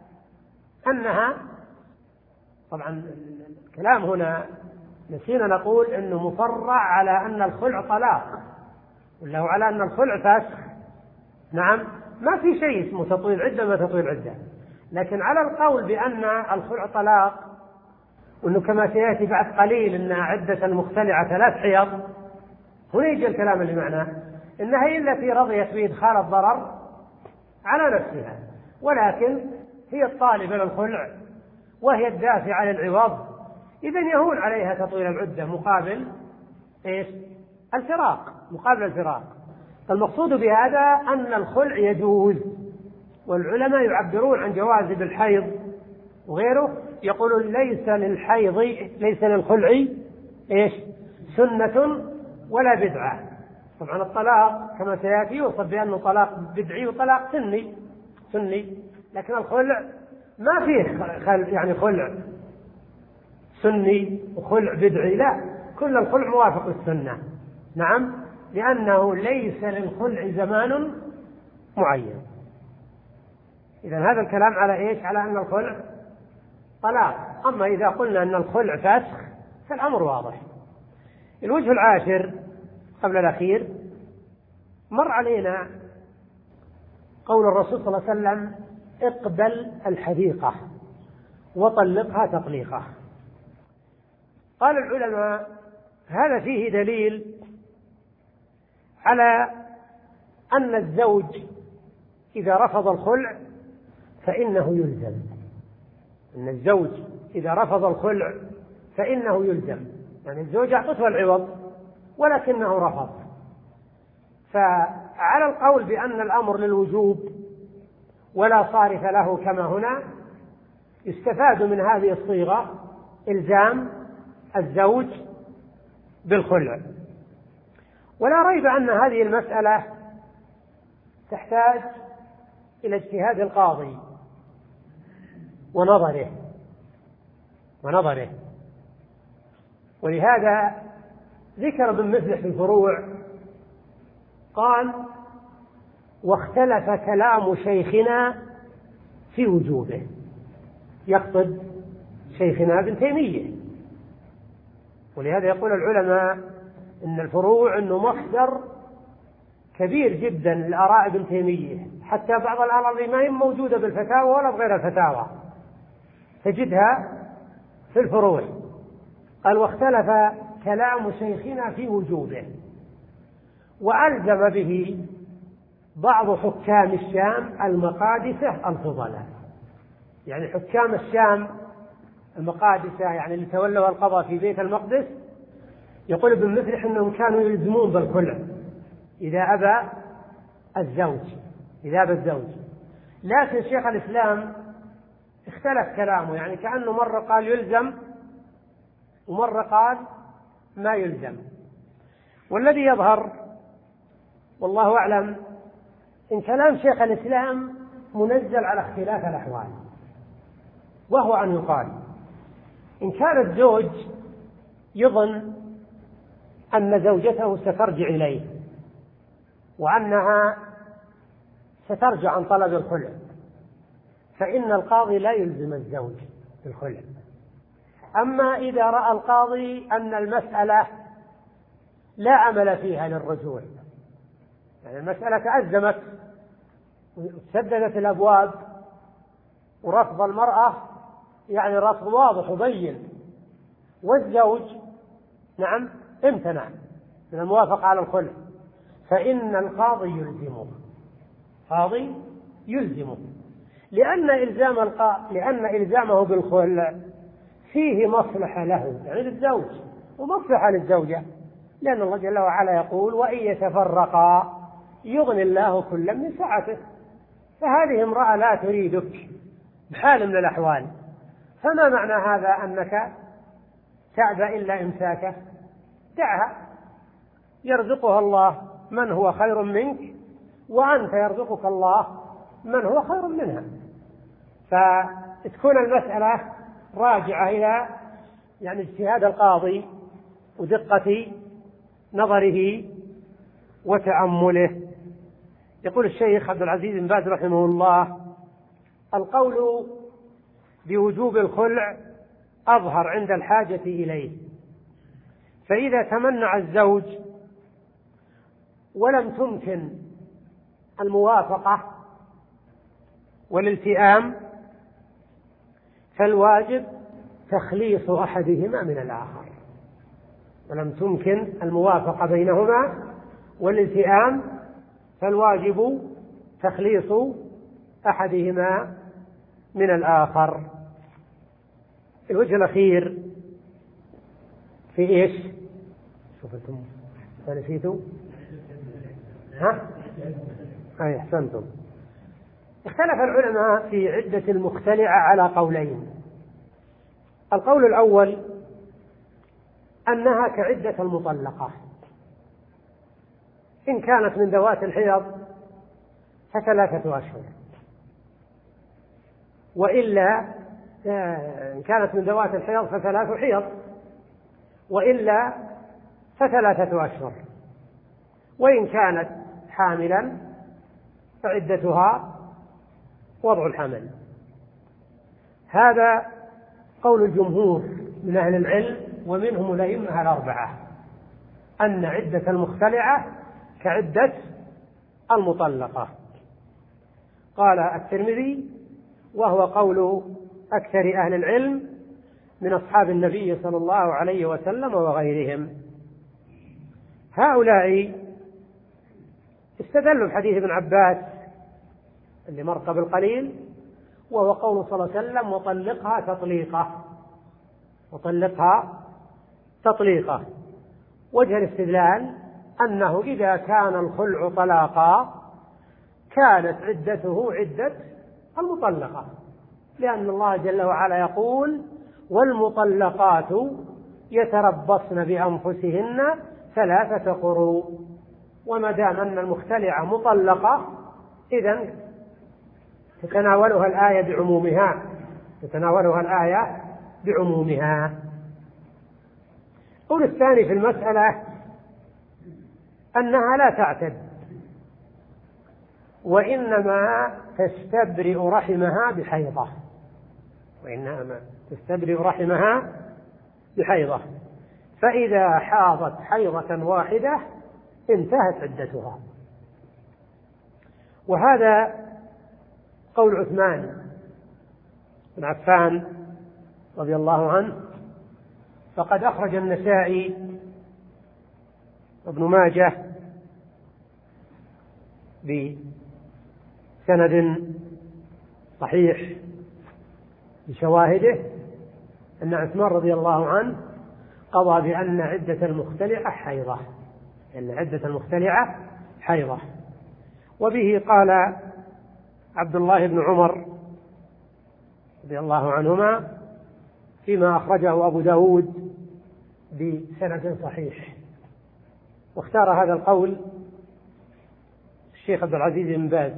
أنها طبعا الكلام هنا نسينا نقول أنه مفرع على أن الخلع طلاق، ولا هو على أن الخلع فسخ. نعم، ما في شيء اسمه تطويل عدة ما تطويل عدة، لكن على القول بأن الخلع طلاق، وأنه كما سيأتي بعد قليل أن عدة المختلعة ثلاث حيض، هنا يجي الكلام اللي معناه إنها هي التي رضيت بإدخال الضرر على نفسها، ولكن هي الطالبة للخلع وهي الدافعة للعوض، إذن يهون عليها تطويل العدة مقابل إيش؟ الفراق، مقابل الفراق. المقصود بهذا أن الخلع يجوز، والعلماء يعبرون عن جواز بالحيض وغيره، يقولون ليس للحيض ليس للخلع إيش؟ سنة ولا بدعة. طبعا الطلاق كما سيأتي يوصف بأنه طلاق بدعي وطلاق سني سني لكن الخلع ما فيه خل يعني خلع سني وخلع بدعي، لا، كل الخلع موافق للسنة. نعم، لأنه ليس للخلع زمان معين. إذن هذا الكلام على إيش؟ على أن الخلع طلاق. أما إذا قلنا أن الخلع فسخ فالأمر واضح. الوجه العاشر قبل الأخير، مر علينا قول الرسول صلى الله عليه وسلم: اقبل الحديقة وطلقها تطليقة. قال العلماء: هذا فيه دليل على أن الزوج إذا رفض الخلع فإنه يلزم. أن الزوج إذا رفض الخلع فإنه يلزم، يعني الزوج أعطته العوض ولكنه رفض. فعلى القول بأن الأمر للوجوب ولا صارف له كما هنا، يستفاد من هذه الصيغة إلزام الزوج بالخلع. ولا ريب أن هذه المسألة تحتاج إلى اجتهاد القاضي ونظره ونظره ولهذا ذكر ابن مفلح في الفروع قال: واختلف كلام شيخنا في وجوبه. يقصد شيخنا ابن تيمية. ولهذا يقول العلماء إن الفروع إنه مصدر كبير جدا لآراء ابن تيمية، حتى بعض الآراء ما هي موجودة بالفتاوى ولا بغير الفتاوى تجدها في الفروع. قال: واختلف كلام شيخنا في وجوبه، وألزم به بعض حكام الشام المقادسة الفضلاء. يعني حكام الشام المقادسة، يعني اللي تولوا القضاء في بيت المقدس، يقول ابن مفلح أنهم كانوا يلزمون بالخلع إذا أبى الزوج إذا أبى الزوج لكن شيخ الإسلام اختلف كلامه، يعني كأنه مرة قال يلزم ومرة قال ما يلزم. والذي يظهر والله أعلم إن كلام شيخ الإسلام منزل على اختلاف الأحوال، وهو أن يقال إن كان الزوج يظن أن زوجته سترجع إليه وأنها سترجع عن طلب الخلع، فإن القاضي لا يلزم الزوج بالخلع. أما إذا رأى القاضي أن المسألة لا عمل فيها للرجوع، يعني المسألة تأزمت وسددت الأبواب ورفض المرأة يعني رفض واضح وبين، والزوج نعم امتنع من الموافقة على الخلع، فإن القاضي يلزمه قاضي يلزمه لأن إلزام القا... لأن إلزامه بالخلع فيه مصلحة له يعني للزوج ومصلحة للزوجة، لأن الله جل وعلا يقول وإن يتفرقا يغني الله كلا من سعته، فهذه امرأة لا تريدك بحال من الأحوال، فما معنى هذا أنك تأبى إلا إمساكه؟ دعها، يرزقها الله من هو خير منك وأنت يرزقك الله من هو خير منها، فتكون المسألة راجعة إلى يعني اجتهاد القاضي ودقة نظره وتأمله. يقول الشيخ عبد العزيز بن باز رحمه الله: القول بوجوب الخلع أظهر عند الحاجة إليه، فإذا تمنع الزوج ولم تمكن الموافقة والالتئام فالواجب تخليص أحدهما من الآخر، ولم تمكن الموافقة بينهما والالتئام فالواجب تخليص أحدهما من الآخر. الوجه الأخير في إيش؟ شوفتم فنسيتوا؟ ها؟ أي أحسنتم. اختلف العلماء في عدة المختلعة على قولين. القول الأول أنها كعدة المطلقة، إن كانت من ذوات الحيض فثلاثة أشهر، وإلا إن كانت من ذوات الحيض فثلاث حيض، وإلا فثلاثة أشهر، وإن كانت حاملا فعدتها وضع الحمل. هذا قول الجمهور من أهل العلم ومنهم الأئمة الأربعة، أن عدة المختلعة كعدة المطلقة. قال الترمذي وهو قول أكثر أهل العلم من أصحاب النبي صلى الله عليه وسلم وغيرهم. هؤلاء استدلوا بحديث ابن عباس اللي مر قبل قليل، وهو قول صلى الله عليه وسلم: وطلقها تطليقة، وطلقها تطليقة. وجه الاستدلال أنه إذا كان الخلع طلاقا كانت عدته عدة المطلقة، لأن الله جل وعلا يقول: والمطلقات يتربصن بأنفسهن ثلاثة قروء. وما دام أن المختلعة مطلقة إذن تتناولها الآية بعمومها، تتناولها الآية بعمومها. القول الثاني في المسألة أنها لا تعتد، وإنما تستبرئ رحمها بحيضة، وإنما تستبرئ رحمها بحيضة، فإذا حاضت حيضة واحدة انتهت عدتها. وهذا قول عثمان بن عفان رضي الله عنه، فقد أخرج النسائي وابن ماجه بسند صحيح بشواهده أن عثمان رضي الله عنه قضى بأن عدة المختلعة حيضة، أن عدة المختلعة حيضة. وبه قال عبد الله بن عمر رضي الله عنهما فيما أخرجه أبو داود بسند صحيح. واختار هذا القول الشيخ عبد العزيز بن باز.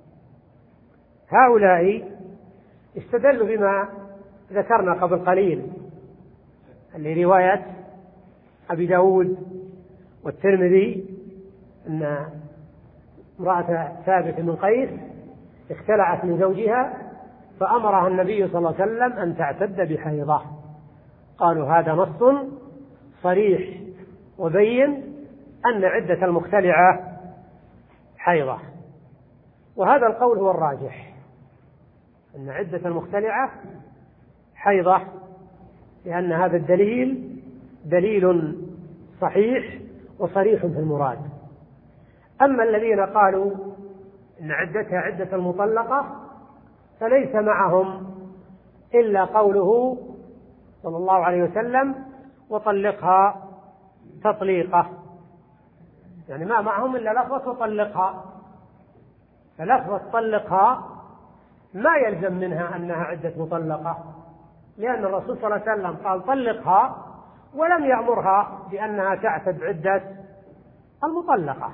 هؤلاء استدلوا بما ذكرنا قبل قليل اللي رواية أبي داود والترمذي أن امرأة ثابت بن قيس اختلعت من زوجها فأمرها النبي صلى الله عليه وسلم أن تعتد بحيضة. قالوا هذا نص صريح وبين أن عدة المختلعة حيضة، وهذا القول هو الراجح، أن عدة المختلعة حيضة، لأن هذا الدليل دليل صحيح وصريح في المراد. أما الذين قالوا إن عدتها عدة المطلقة فليس معهم إلا قوله صلى الله عليه وسلم وطلقها تطليقة، يعني ما معهم إلا لفظة وطلقها، فلفظة طلقها ما يلزم منها أنها عدة مطلقة، لأن الرسول صلى الله عليه وسلم قال طلقها ولم يأمرها بأنها تعتد عدة المطلقة.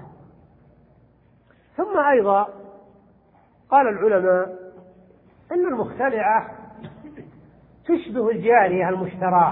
ثم أيضا قال العلماء إن المختلعة تشبه الجارية المشتراة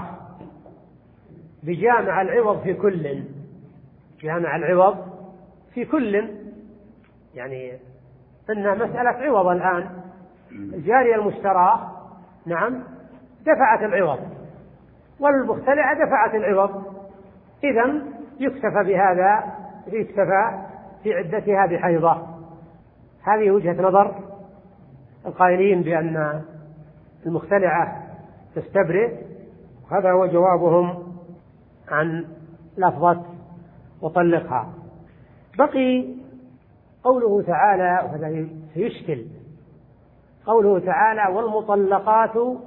بجامع العوض في كل، جامع العوض في كل، يعني إنها مسألة عوض الآن. الجارية المشتراة نعم دفعت العوض، والمختلعة دفعت العوض، إذن يكتفى بهذا، يكتفى في عدتها بحيضة. هذه وجهة نظر القائلين بأن المختلعة تستبرئ، وهذا هو جوابهم عن لفظة وطلقها. بقي قوله تعالى، وهذا سيشكل، قوله تعالى والمطلقات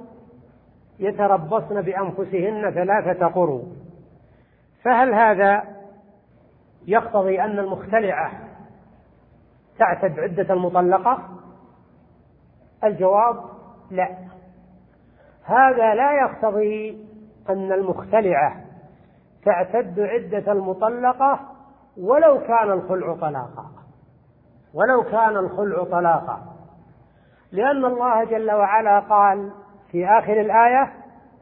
يتربصن بأنفسهن ثلاثة قروء، فهل هذا يقتضي أن المختلعة تعتد عدة المطلقة؟ الجواب لا، هذا لا يقتضي أن المختلعة تعتد عدة المطلقة ولو كان الخلع طلاقا، ولو كان الخلع طلاقا، لأن الله جل وعلا قال في آخر الآية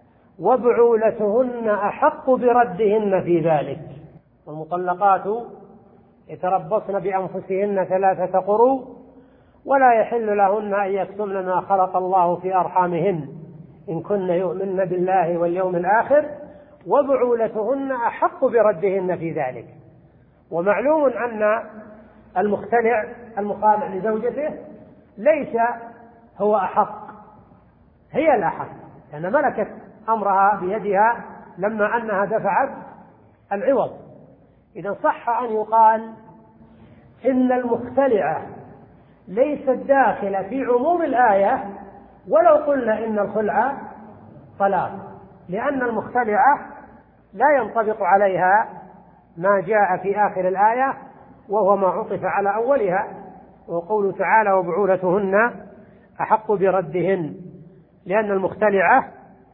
وبعولتهن أحق بردهن في ذلك، والمطلقات يتربصن بأنفسهن ثلاثة قروء ولا يحل لهن أن يكتمن ما خلق الله في أرحامهن إن كن يؤمن بالله واليوم الآخر وبعولتهن أحق بردهن في ذلك. ومعلوم أن المختلع المخالع لزوجته ليس هو أحق، هي الأحق، لأن ملكت أمرها بيدها لما أنها دفعت العوض. إذا صح أن يقال إن المختلعة ليست داخلة في عموم الآية ولو قلنا إن الخلع طلاق، لأن المختلعة لا ينطبق عليها ما جاء في آخر الآية وهو ما عطف على أولها، وقوله تعالى وبعولتهن أحق بردهن، لأن المختلعة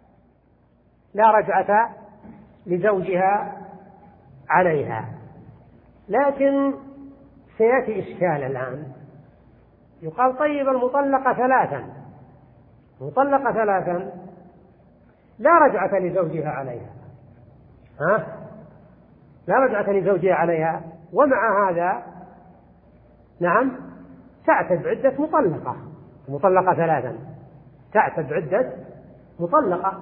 لا رجعة لزوجها عليها. لكن سيأتي إشكال الآن، يقال طيب المطلقة ثلاثا، مطلقة ثلاثا لا رجعة لزوجها عليها، ها؟ لا رجعة لزوجها عليها، ومع هذا نعم تعتد عدة مطلقة، مطلقة ثلاثا تعتد عدة مطلقة.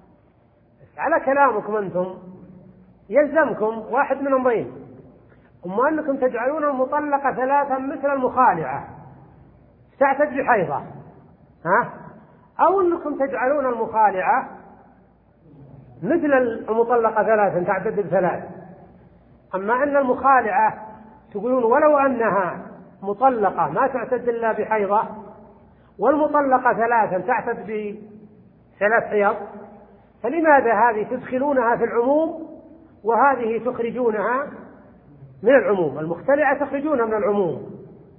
على كلامكم أنتم يلزمكم واحد من أمرين، أما أنكم تجعلون المطلقة ثلاثا مثل المخالعة تعتد بحيضة، ها؟ أو أنكم تجعلون المخالعة مثل المطلقة ثلاثا تعتد بثلاث. أما أن المخالعة تقولون ولو أنها مطلقة ما تعتد إلا بحيضة، والمطلقة ثلاثا تعتد بثلاث حيض، فلماذا هذه تدخلونها في العموم وهذه تخرجونها من العموم؟ المختلعة تخرجونها من العموم،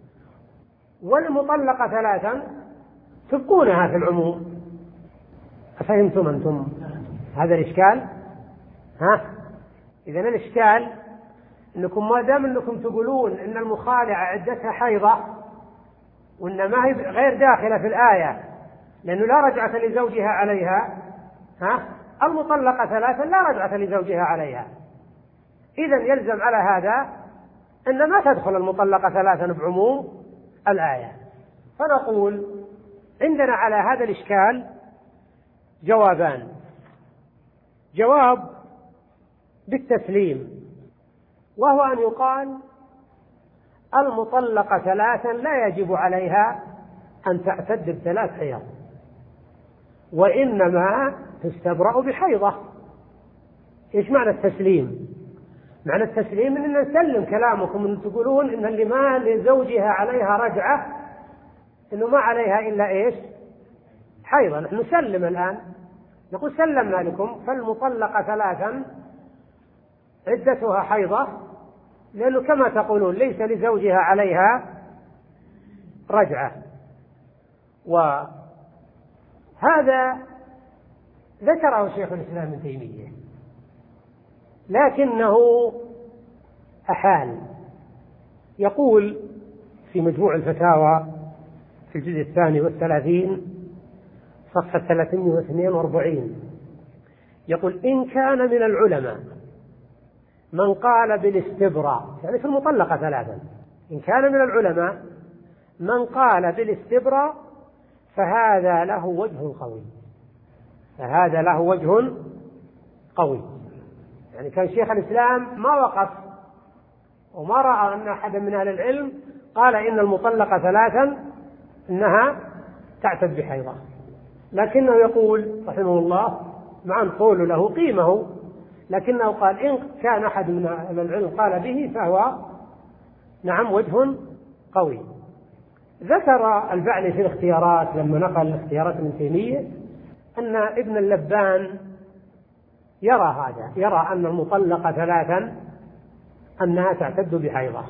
والمطلقة ثلاثا تبقونها في العموم. أفهمتم أنتم هذا الإشكال؟ ها؟ إذن الإشكال أنكم ما دام أنكم تقولون أن المخالعة عدتها حيضة وأن ما هي غير داخلة في الآية لأنه لا رجعة لزوجها عليها، ها؟ المطلقة ثلاثا لا رجعة لزوجها عليها، إذن يلزم على هذا أن ما تدخل المطلقة ثلاثا بعموم الآية. فنقول عندنا على هذا الإشكال جوابان: جواب بالتسليم، وهو أن يقال المطلقة ثلاثا لا يجب عليها أن تعتد بثلاث حيض، وإنما تستبرأ بحيضة. إيش معنى التسليم؟ معنى التسليم أننا نسلم كلامكم، أن تقولون إن اللي ما لزوجها عليها رجعة إنه ما عليها إلا إيش؟ حيضة. نحن نسلم الآن، نقول سلمنا لكم، فالمطلقة ثلاثا عدتها حيضة، لأنه كما تقولون ليس لزوجها عليها رجعة. وهذا ذكره شيخ الإسلام ابن تيمية، لكنه أحال. يقول في مجموع الفتاوى في الجزء الثاني والثلاثين صفحة ثلاثمائة واثنين وأربعين، يقول: إن كان من العلماء من قال بالاستبراء، يعني في المطلقة ثلاثا، إن كان من العلماء من قال بالاستبراء فهذا له وجه قوي، فهذا له وجه قوي. يعني كان شيخ الإسلام ما وقف وما رأى أن أحد من أهل العلم قال إن المطلقة ثلاثا إنها تعتد بحيضة، لكنه يقول رحمه الله، مع أن قول له قيمه، لكنه قال إن كان أحد من أهل العلم قال به فهو نعم وجه قوي. ذكر البعني في الاختيارات لما نقل الاختيارات ابن تيمية أن ابن اللبان يرى هذا، يرى أن المطلقة ثلاثا أنها تعتد بحيضة،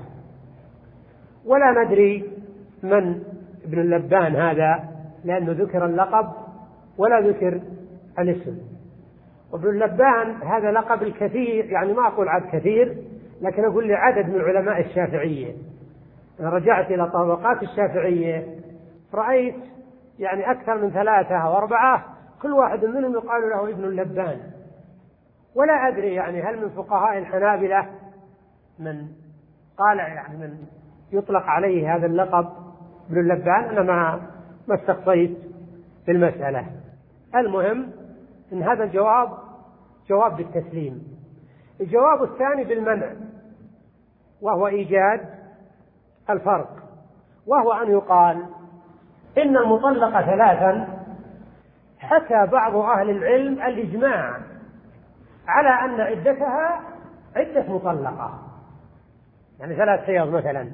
ولا ندري من ابن اللبان هذا، لأنه ذكر اللقب ولا ذكر الاسم. وابن اللبان هذا لقب الكثير، يعني ما أقول عدد كثير، لكن أقول لعدد من علماء الشافعية. أنا رجعت إلى طبقات الشافعية رأيت يعني أكثر من ثلاثة أو أربعة كل واحد منهم يقال له ابن اللبان، ولا أدري يعني هل من فقهاء الحنابلة من قال يعني من يطلق عليه هذا اللقب ابن اللبان. أنا ما ما استقصيت في المسألة. المهم إن هذا الجواب جواب بالتسليم. الجواب الثاني بالمنع، وهو إيجاد الفرق، وهو أن يقال إن المطلقة ثلاثا حكى بعض أهل العلم الإجماع على أن عدتها عدة مطلقة، يعني ثلاث حيض مثلا.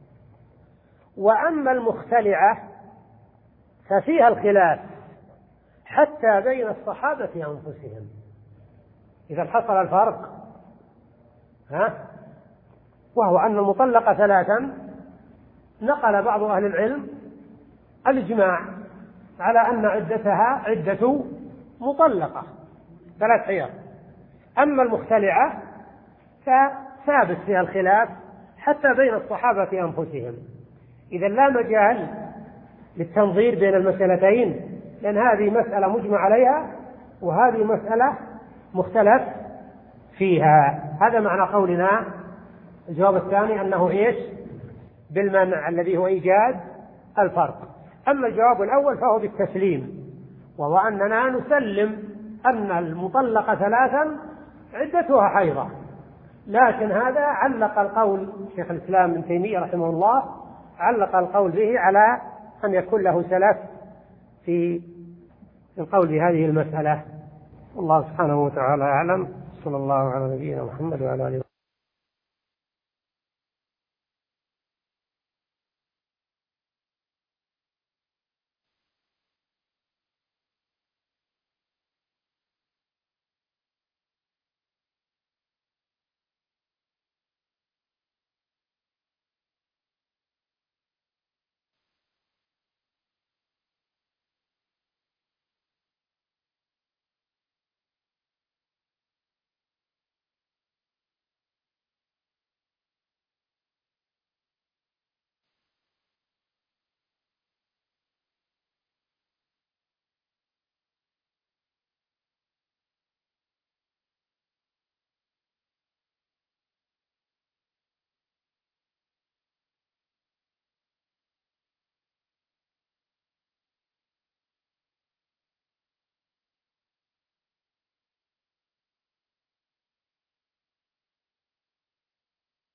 وأما المختلعة ففيها الخلاف حتى بين الصحابة أنفسهم. إذا حصل الفرق ها وهو أن المطلقة ثلاثا نقل بعض أهل العلم الإجماع على أن عدتها عدة مطلقة ثلاث حيض. أما المختلعة فثابت فيها الخلاف حتى بين الصحابة أنفسهم. إذا لا مجال للتنظير بين المسألتين، لأن هذه مسألة مجمع عليها وهذه مسألة مختلف فيها. هذا معنى قولنا الجواب الثاني أنه إيش؟ بالمنع الذي هو إيجاد الفرق. أما الجواب الأول فهو بالتسليم، وهو أننا نسلم أن المطلقة ثلاثا عدتها حيضة. لكن هذا علق القول شيخ الإسلام ابن تيمية رحمه الله علق القول به على أن يكون له سلف في القول بهذه المسألة. والله سبحانه وتعالى أعلم. صلى الله على نبينا محمد وعلى آله.